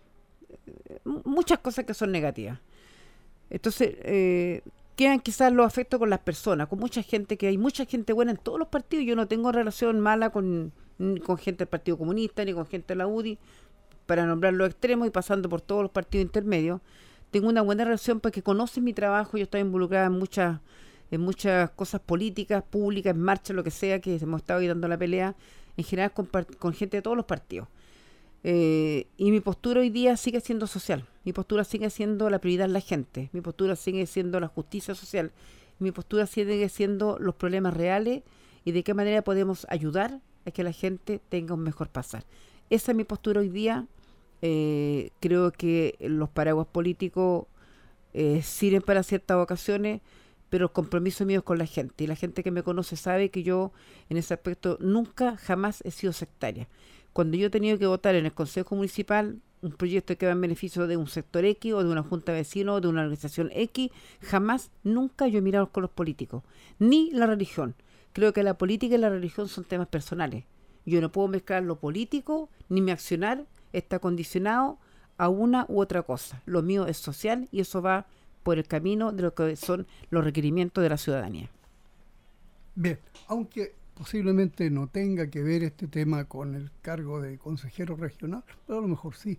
m- muchas cosas que son negativas. Entonces, eh, quedan quizás los afectos con las personas, con mucha gente, que hay mucha gente buena en todos los partidos. Yo no tengo relación mala con, ni con gente del Partido Comunista, ni con gente de la U D I, para nombrar los extremos y pasando por todos los partidos intermedios. Tengo una buena relación porque conocen mi trabajo, yo estoy involucrada en muchas en muchas cosas políticas, públicas, en marcha, lo que sea, que hemos estado ahí dando la pelea, en general con, par- con gente de todos los partidos. Eh, y mi postura hoy día sigue siendo social, mi postura sigue siendo la prioridad en la gente, mi postura sigue siendo la justicia social, mi postura sigue siendo los problemas reales y de qué manera podemos ayudar a que la gente tenga un mejor pasar. Esa es mi postura hoy día. Eh, creo que los paraguas políticos eh, sirven para ciertas ocasiones, pero el compromiso mío es con la gente, y la gente que me conoce sabe que yo en ese aspecto nunca, jamás he sido sectaria. Cuando yo he tenido que votar en el Consejo Municipal un proyecto que va en beneficio de un sector X o de una junta de vecinos o de una organización X, jamás, nunca yo he mirado con los políticos, ni la religión. Creo que la política y la religión son temas personales. Yo no puedo mezclar lo político, ni mi accionar está condicionado a una u otra cosa. Lo mío es social y eso va por el camino de lo que son los requerimientos de la ciudadanía. Bien, aunque posiblemente no tenga que ver este tema con el cargo de consejero regional, pero a lo mejor sí.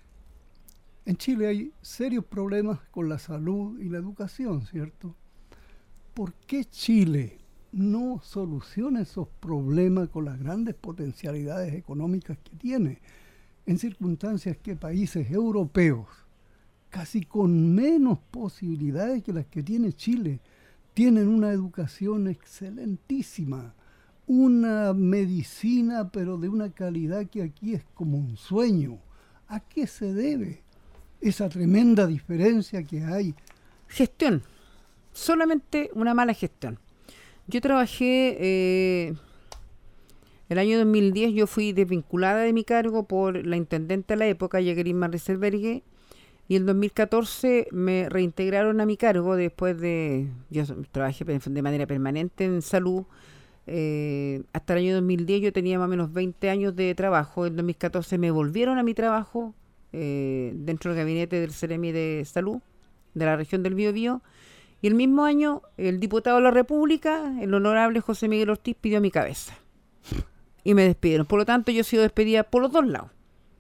En Chile hay serios problemas con la salud y la educación, ¿cierto? ¿Por qué Chile no soluciona esos problemas con las grandes potencialidades económicas que tiene, en circunstancias que países europeos, casi con menos posibilidades que las que tiene Chile, tienen una educación excelentísima, una medicina, pero de una calidad que aquí es como un sueño? ¿A qué se debe esa tremenda diferencia que hay? Gestión, solamente una mala gestión. Yo trabajé, eh, el año dos mil diez yo fui desvinculada de mi cargo por la intendente de la época, Jacqueline Marreselbergue, y en dos mil catorce me reintegraron a mi cargo después de, yo trabajé de manera permanente en salud, eh, hasta el año dos mil diez yo tenía más o menos veinte años de trabajo. En dos mil catorce me volvieron a mi trabajo eh, dentro del gabinete del Ceremi de Salud de la región del Biobío, y el mismo año el diputado de la República, el honorable José Miguel Ortiz, pidió mi cabeza y me despidieron. Por lo tanto, yo he sido despedida por los dos lados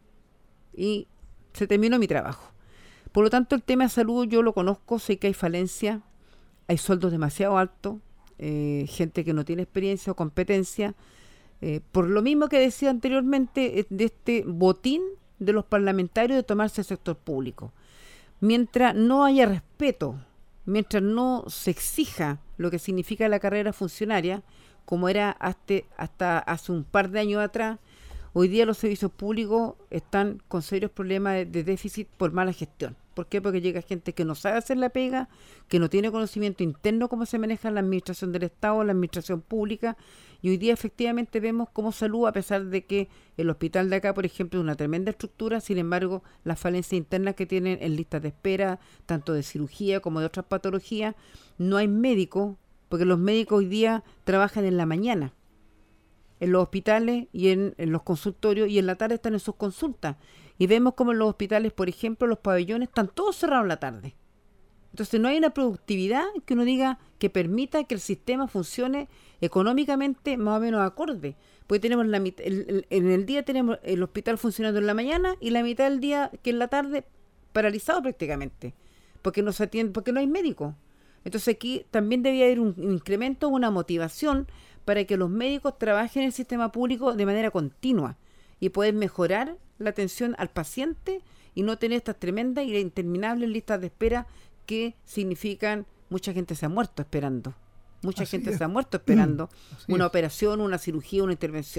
y se terminó mi trabajo. Por lo tanto, el tema de salud yo lo conozco, sé que hay falencia, hay sueldos demasiado altos, eh, gente que no tiene experiencia o competencia, eh, por lo mismo que decía anteriormente, eh, de este botín de los parlamentarios de tomarse el sector público. Mientras no haya respeto, mientras no se exija lo que significa la carrera funcionaria, como era hasta, hasta hace un par de años atrás, hoy día los servicios públicos están con serios problemas de, de déficit por mala gestión. ¿Por qué? Porque llega gente que no sabe hacer la pega, que no tiene conocimiento interno cómo se maneja la administración del Estado, la administración pública, y hoy día efectivamente vemos cómo salud, a pesar de que el hospital de acá, por ejemplo, es una tremenda estructura, sin embargo, las falencias internas que tienen en listas de espera, tanto de cirugía como de otras patologías, no hay médicos, porque los médicos hoy día trabajan en la mañana, en los hospitales y en, en los consultorios, y en la tarde están en sus consultas. Y vemos como en los hospitales, por ejemplo, los pabellones están todos cerrados en la tarde. Entonces no hay una productividad que uno diga que permita que el sistema funcione económicamente más o menos acorde. Porque tenemos la mit- el, el, en el día tenemos el hospital funcionando en la mañana y la mitad del día, que en la tarde, paralizado prácticamente. Porque no se atiende, porque no hay médicos. Entonces aquí también debía haber un, un incremento, una motivación para que los médicos trabajen en el sistema público de manera continua y poder mejorar la atención al paciente y no tener estas tremendas y interminables listas de espera que significan mucha gente se ha muerto esperando. Mucha Así gente es. se ha muerto esperando Así una es. operación, una cirugía, una intervención.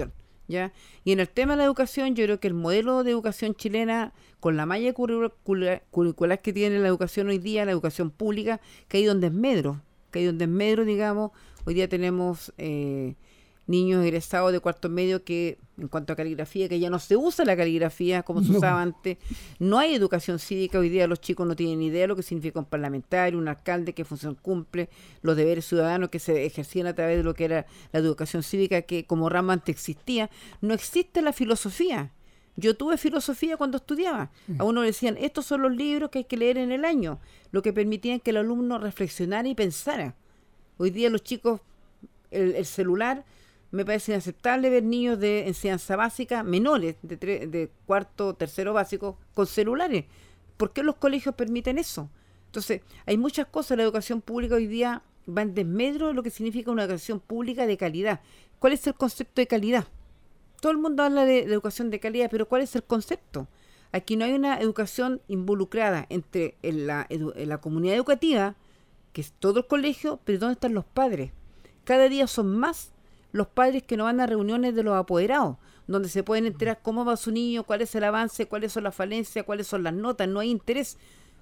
¿ya? Y en el tema de la educación, yo creo que el modelo de educación chilena, con la malla curricular, curricular que tiene la educación hoy día, la educación pública, que ha ido en desmedro, que ha ido en desmedro, digamos. Hoy día tenemos eh, niños egresados de cuarto medio que, en cuanto a caligrafía, que ya no se usa la caligrafía como se No. usaba antes. No hay educación cívica. Hoy día los chicos no tienen idea de lo que significa un parlamentario, un alcalde, qué función cumple, los deberes ciudadanos que se ejercían a través de lo que era la educación cívica, que como rama antes existía. No existe la filosofía. Yo tuve filosofía cuando estudiaba. A uno le decían, estos son los libros que hay que leer en el año, lo que permitían que el alumno reflexionara y pensara. Hoy día los chicos, el, el celular, me parece inaceptable ver niños de enseñanza básica, menores, de, tre- de cuarto, tercero básico, con celulares. ¿Por qué los colegios permiten eso? Entonces, hay muchas cosas. La educación pública hoy día va en desmedro de lo que significa una educación pública de calidad. ¿Cuál es el concepto de calidad? Todo el mundo habla de, de educación de calidad, pero ¿cuál es el concepto? Aquí no hay una educación involucrada entre en la, edu- en la comunidad educativa, que es todo el colegio, pero ¿dónde están los padres? Cada día son más los padres que no van a reuniones de los apoderados, donde se pueden enterar cómo va su niño, cuál es el avance, cuáles son las falencias, cuáles son las notas. No hay interés.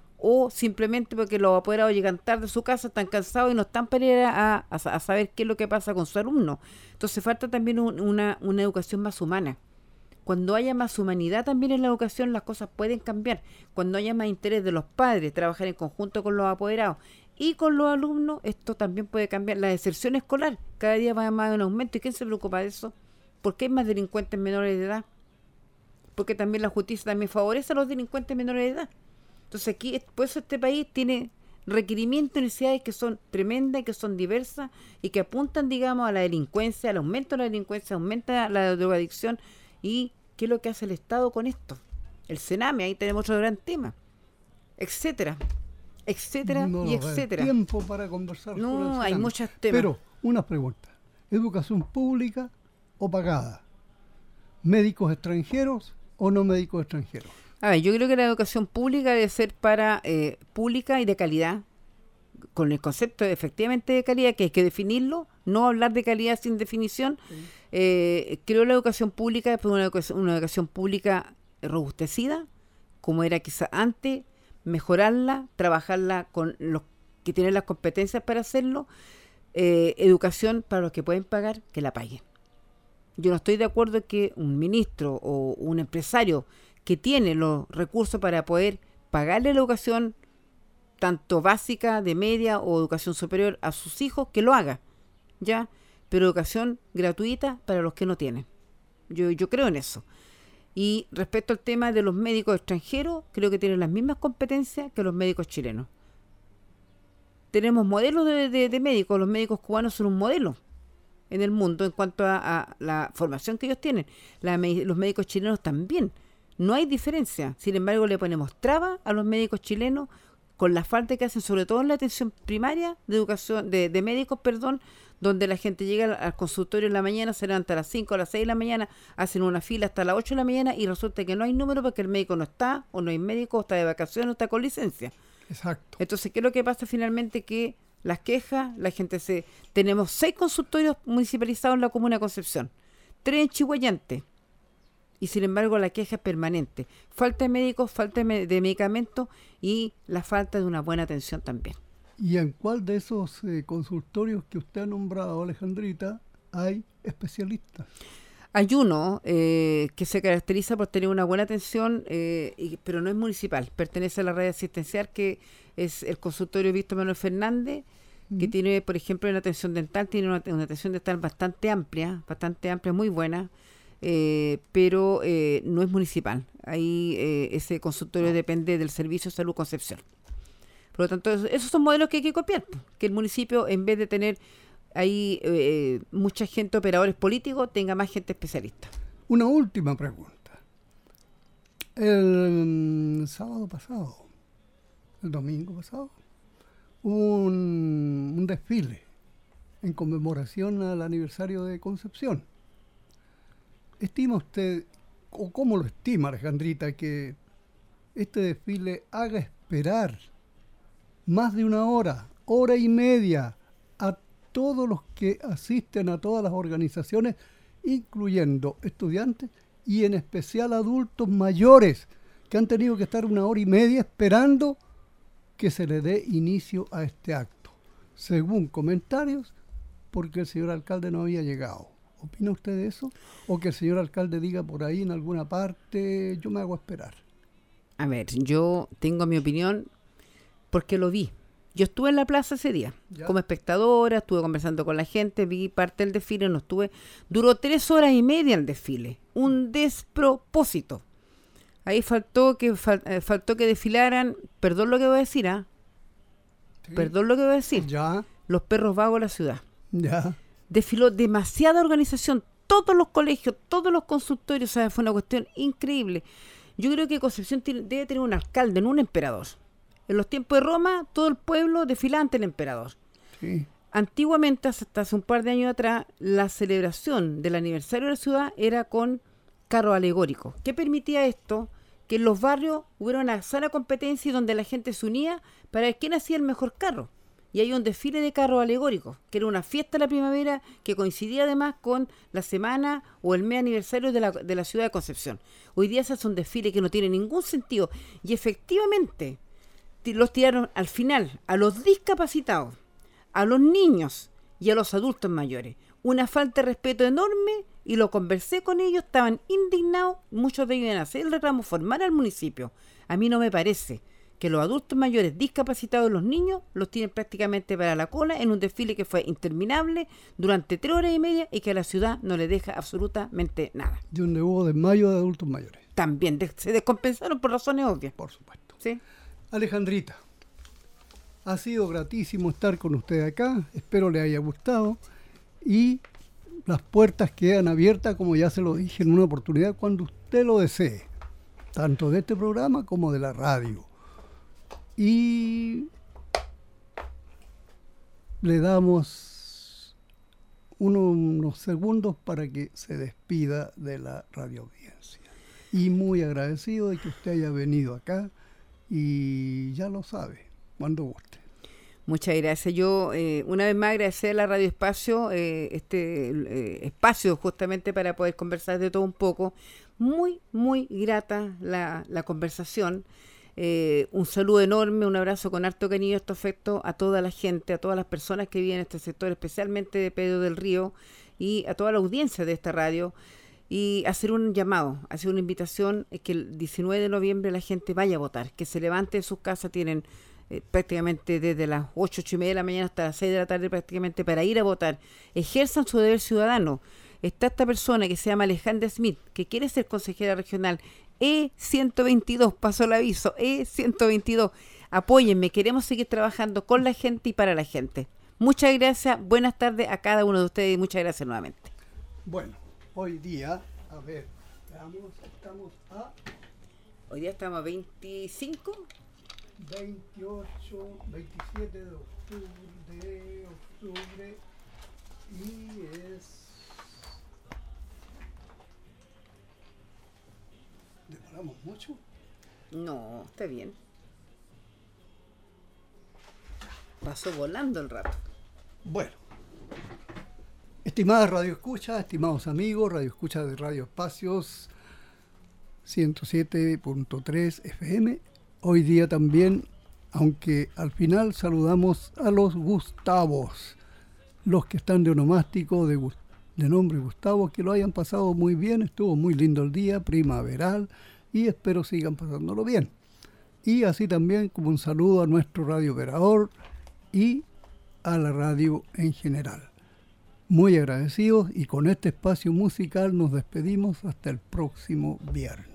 O simplemente porque los apoderados llegan tarde a su casa, están cansados y no están para ir a, a, a saber qué es lo que pasa con su alumno. Entonces falta también un, una, una educación más humana. Cuando haya más humanidad también en la educación, las cosas pueden cambiar. Cuando haya más interés de los padres, trabajar en conjunto con los apoderados y con los alumnos, esto también puede cambiar. La deserción escolar cada día va más en aumento. ¿Y quién se preocupa de eso? ¿Por qué hay más delincuentes menores de edad? Porque también la justicia también favorece a los delincuentes menores de edad. Entonces aquí, por eso este país tiene requerimientos y necesidades que son tremendas y que son diversas y que apuntan, digamos, a la delincuencia, al aumento de la delincuencia, aumenta la drogadicción. ¿Y qué es lo que hace el Estado con esto? El Sename, ahí tenemos otro gran tema, etcétera, etcétera No y nos da el etcétera. tiempo para conversar sobre el No, hay Sename. muchos temas. Pero, una pregunta. ¿Educación pública o pagada? ¿Médicos extranjeros o no médicos extranjeros? A ver, yo creo que la educación pública debe ser para eh, pública y de calidad, con el concepto de, efectivamente de calidad, que hay que definirlo, no hablar de calidad sin definición. Sí. Eh, creo la educación pública es una educación, una educación pública robustecida, como era quizá antes, mejorarla, trabajarla con los que tienen las competencias para hacerlo. Eh, educación para los que pueden pagar, que la paguen. Yo no estoy de acuerdo en que un ministro o un empresario que tiene los recursos para poder pagarle la educación, tanto básica, de media o educación superior a sus hijos, que lo haga, ¿ya? Pero educación gratuita para los que no tienen. Yo, yo creo en eso. Y respecto al tema de los médicos extranjeros, creo que tienen las mismas competencias que los médicos chilenos. Tenemos modelos de, de, de médicos, los médicos cubanos son un modelo en el mundo en cuanto a, a la formación que ellos tienen. La, los médicos chilenos también. No hay diferencia. Sin embargo, le ponemos trabas a los médicos chilenos con la falta que hacen, sobre todo en la atención primaria de educación, de, de médicos, perdón, donde la gente llega al, al consultorio en la mañana, se levanta a las cinco, a las seis de la mañana, hacen una fila hasta las ocho de la mañana y resulta que no hay número porque el médico no está, o no hay médico, o está de vacaciones, o está con licencia. Exacto. Entonces, ¿qué es lo que pasa finalmente? Que las quejas, la gente se... Tenemos seis consultorios municipalizados en la comuna de Concepción, tres en Chihuayante, y sin embargo la queja es permanente. Falta de médicos, falta de, de medicamentos y la falta de una buena atención también. ¿Y en cuál de esos eh, consultorios que usted ha nombrado, Alejandrita, hay especialistas? Hay uno eh, que se caracteriza por tener una buena atención, eh, y, pero no es municipal, pertenece a la red asistencial, que es el consultorio Víctor Manuel Fernández, mm. que tiene, por ejemplo, una atención dental, tiene una, una atención dental bastante amplia, bastante amplia, muy buena, eh, pero eh, no es municipal. Ahí eh, ese consultorio no. depende del Servicio de Salud Concepción. Por lo tanto, esos son modelos que hay que copiar, que el municipio, en vez de tener ahí eh, mucha gente, operadores políticos, tenga más gente especialista. Una última pregunta. El um, sábado pasado, el domingo pasado, hubo un, un desfile en conmemoración al aniversario de Concepción. ¿Estima usted, o cómo lo estima, Alejandrita, que este desfile haga esperar más de una hora, hora y media, a todos los que asisten, a todas las organizaciones incluyendo estudiantes y en especial adultos mayores que han tenido que estar una hora y media esperando que se le dé inicio a este acto, según comentarios, porque el señor alcalde no había llegado. ¿Opina usted de eso? ¿O que el señor alcalde diga por ahí en alguna parte, yo me hago esperar? A ver, yo tengo mi opinión porque lo vi. Yo estuve en la plaza ese día, ¿ya?, como espectadora, estuve conversando con la gente, vi parte del desfile, no estuve, duró tres horas y media el desfile, un despropósito. Ahí faltó que fal, eh, faltó que desfilaran, perdón lo que voy a decir, ¿ah? ¿Sí? Perdón lo que voy a decir. Ya. Los perros vagos de la ciudad. Ya. Desfiló demasiada organización, todos los colegios, todos los consultorios, o sea, fue una cuestión increíble. Yo creo que Concepción tiene, debe tener un alcalde, no un emperador. En los tiempos de Roma, todo el pueblo desfilaba ante el emperador. Sí. Antiguamente, hasta hace un par de años atrás, la celebración del aniversario de la ciudad era con carro alegórico. ¿Qué permitía esto? Que en los barrios hubiera una sana competencia donde la gente se unía para ver quién hacía el mejor carro. Y hay un desfile de carros alegóricos, que era una fiesta de la primavera que coincidía además con la semana o el mes aniversario de la, de la ciudad de Concepción. Hoy día se hace un desfile que no tiene ningún sentido. Y efectivamente los tiraron al final a los discapacitados, a los niños y a los adultos mayores. Una falta de respeto enorme, y lo conversé con ellos, estaban indignados, muchos de ellos iban a hacer el reclamo formal al municipio. A mí no me parece que los adultos mayores discapacitados y los niños los tienen prácticamente para la cola en un desfile que fue interminable durante tres horas y media y que a la ciudad no le deja absolutamente nada. Y donde hubo desmayo de adultos mayores. También de, se descompensaron por razones obvias. Por supuesto. ¿Sí? Alejandrita, ha sido gratísimo estar con usted acá, espero le haya gustado y las puertas quedan abiertas, como ya se lo dije en una oportunidad, cuando usted lo desee, tanto de este programa como de la radio. Y le damos uno, unos segundos para que se despida de la radio audiencia. Y muy agradecido de que usted haya venido acá. Y ya lo sabe, cuando guste. Muchas gracias. Yo, eh, una vez más, agradecer a la Radio Espacio, eh, este eh, espacio justamente para poder conversar de todo un poco. Muy, muy grata la, la conversación. Eh, un saludo enorme, un abrazo con harto cariño, harto afecto a toda la gente, a todas las personas que viven en este sector, especialmente de Pedro del Río, y a toda la audiencia de esta radio. Y hacer un llamado, hacer una invitación, es que el diecinueve de noviembre la gente vaya a votar, que se levante de sus casas, tienen eh, prácticamente desde las ocho, ocho y media de la mañana hasta las seis de la tarde prácticamente para ir a votar, ejerzan su deber ciudadano. Está esta persona que se llama Alejandra Smith, que quiere ser consejera regional, E ciento veintidós, pasó el aviso, E ciento veintidós, apóyenme, queremos seguir trabajando con la gente y para la gente. Muchas gracias, buenas tardes a cada uno de ustedes y muchas gracias nuevamente. Bueno. Hoy día, a ver, veamos, estamos a... Hoy día estamos a veinticinco. veintiocho, veintisiete de octubre, de octubre, y es... ¿Demoramos mucho? No, está bien. Pasó volando el rato. Bueno. Estimadas Radio Escucha, estimados amigos, Radio Escucha de Radio Espacios ciento siete punto tres F M. Hoy día también, aunque al final saludamos a los Gustavos, los que están de onomástico de, de nombre Gustavo, que lo hayan pasado muy bien, estuvo muy lindo el día, primaveral, y espero sigan pasándolo bien. Y así también como un saludo a nuestro radio operador y a la radio en general. Muy agradecidos y con este espacio musical nos despedimos hasta el próximo viernes.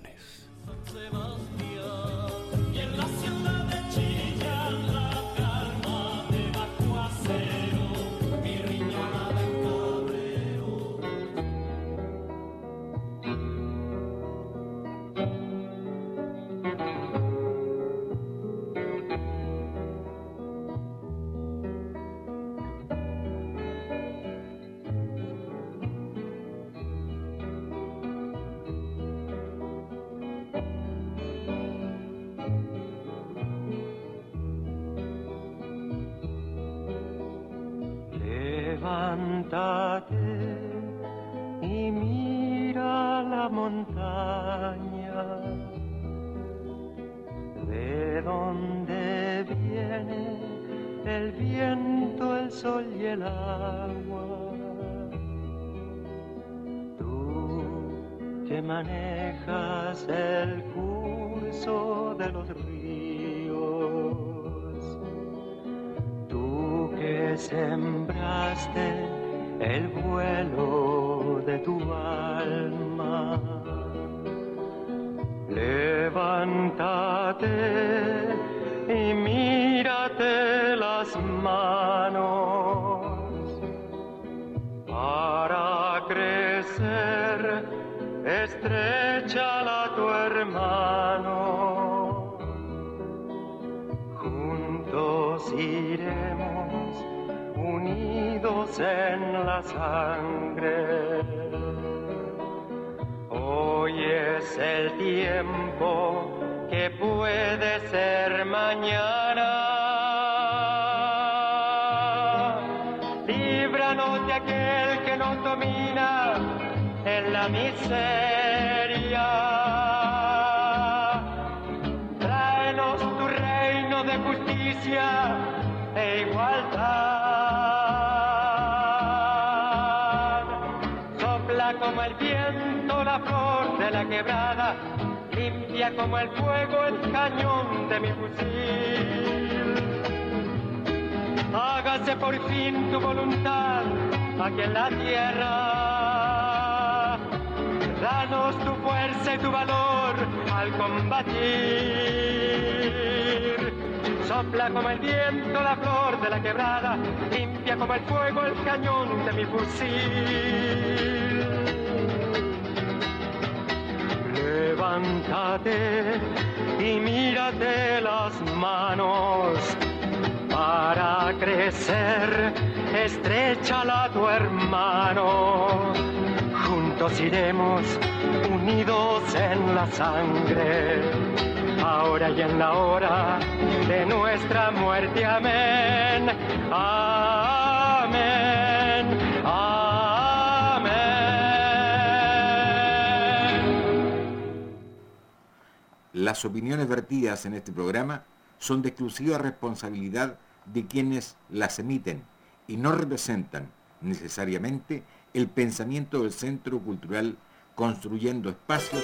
Levántate y montaña. ¿De dónde viene el viento, el sol y el agua? Tú que manejas el curso de los ríos, tú que sembraste el vuelo de tu alma, levántate y mírate las manos para crecer, estréchala a tu hermano. Juntos iremos unidos en la sangre. Hoy es el tiempo que puede ser mañana. Líbranos de aquel que nos domina en la miseria. Tráenos tu reino de justicia e igualdad. Sopla como el viento la flor de la quebrada, limpia como el fuego el cañón de mi fusil. Hágase por fin tu voluntad aquí en la tierra. Danos tu fuerza y tu valor al combatir. Sopla como el viento la flor de la quebrada, limpia como el fuego el cañón de mi fusil. Levántate y mírate las manos para crecer, estréchala a tu hermano. Juntos iremos unidos en la sangre, ahora y en la hora de nuestra muerte. Amén, amén, amén. Las opiniones vertidas en este programa son de exclusiva responsabilidad de quienes las emiten y no representan necesariamente el pensamiento del Centro Cultural Construyendo Espacios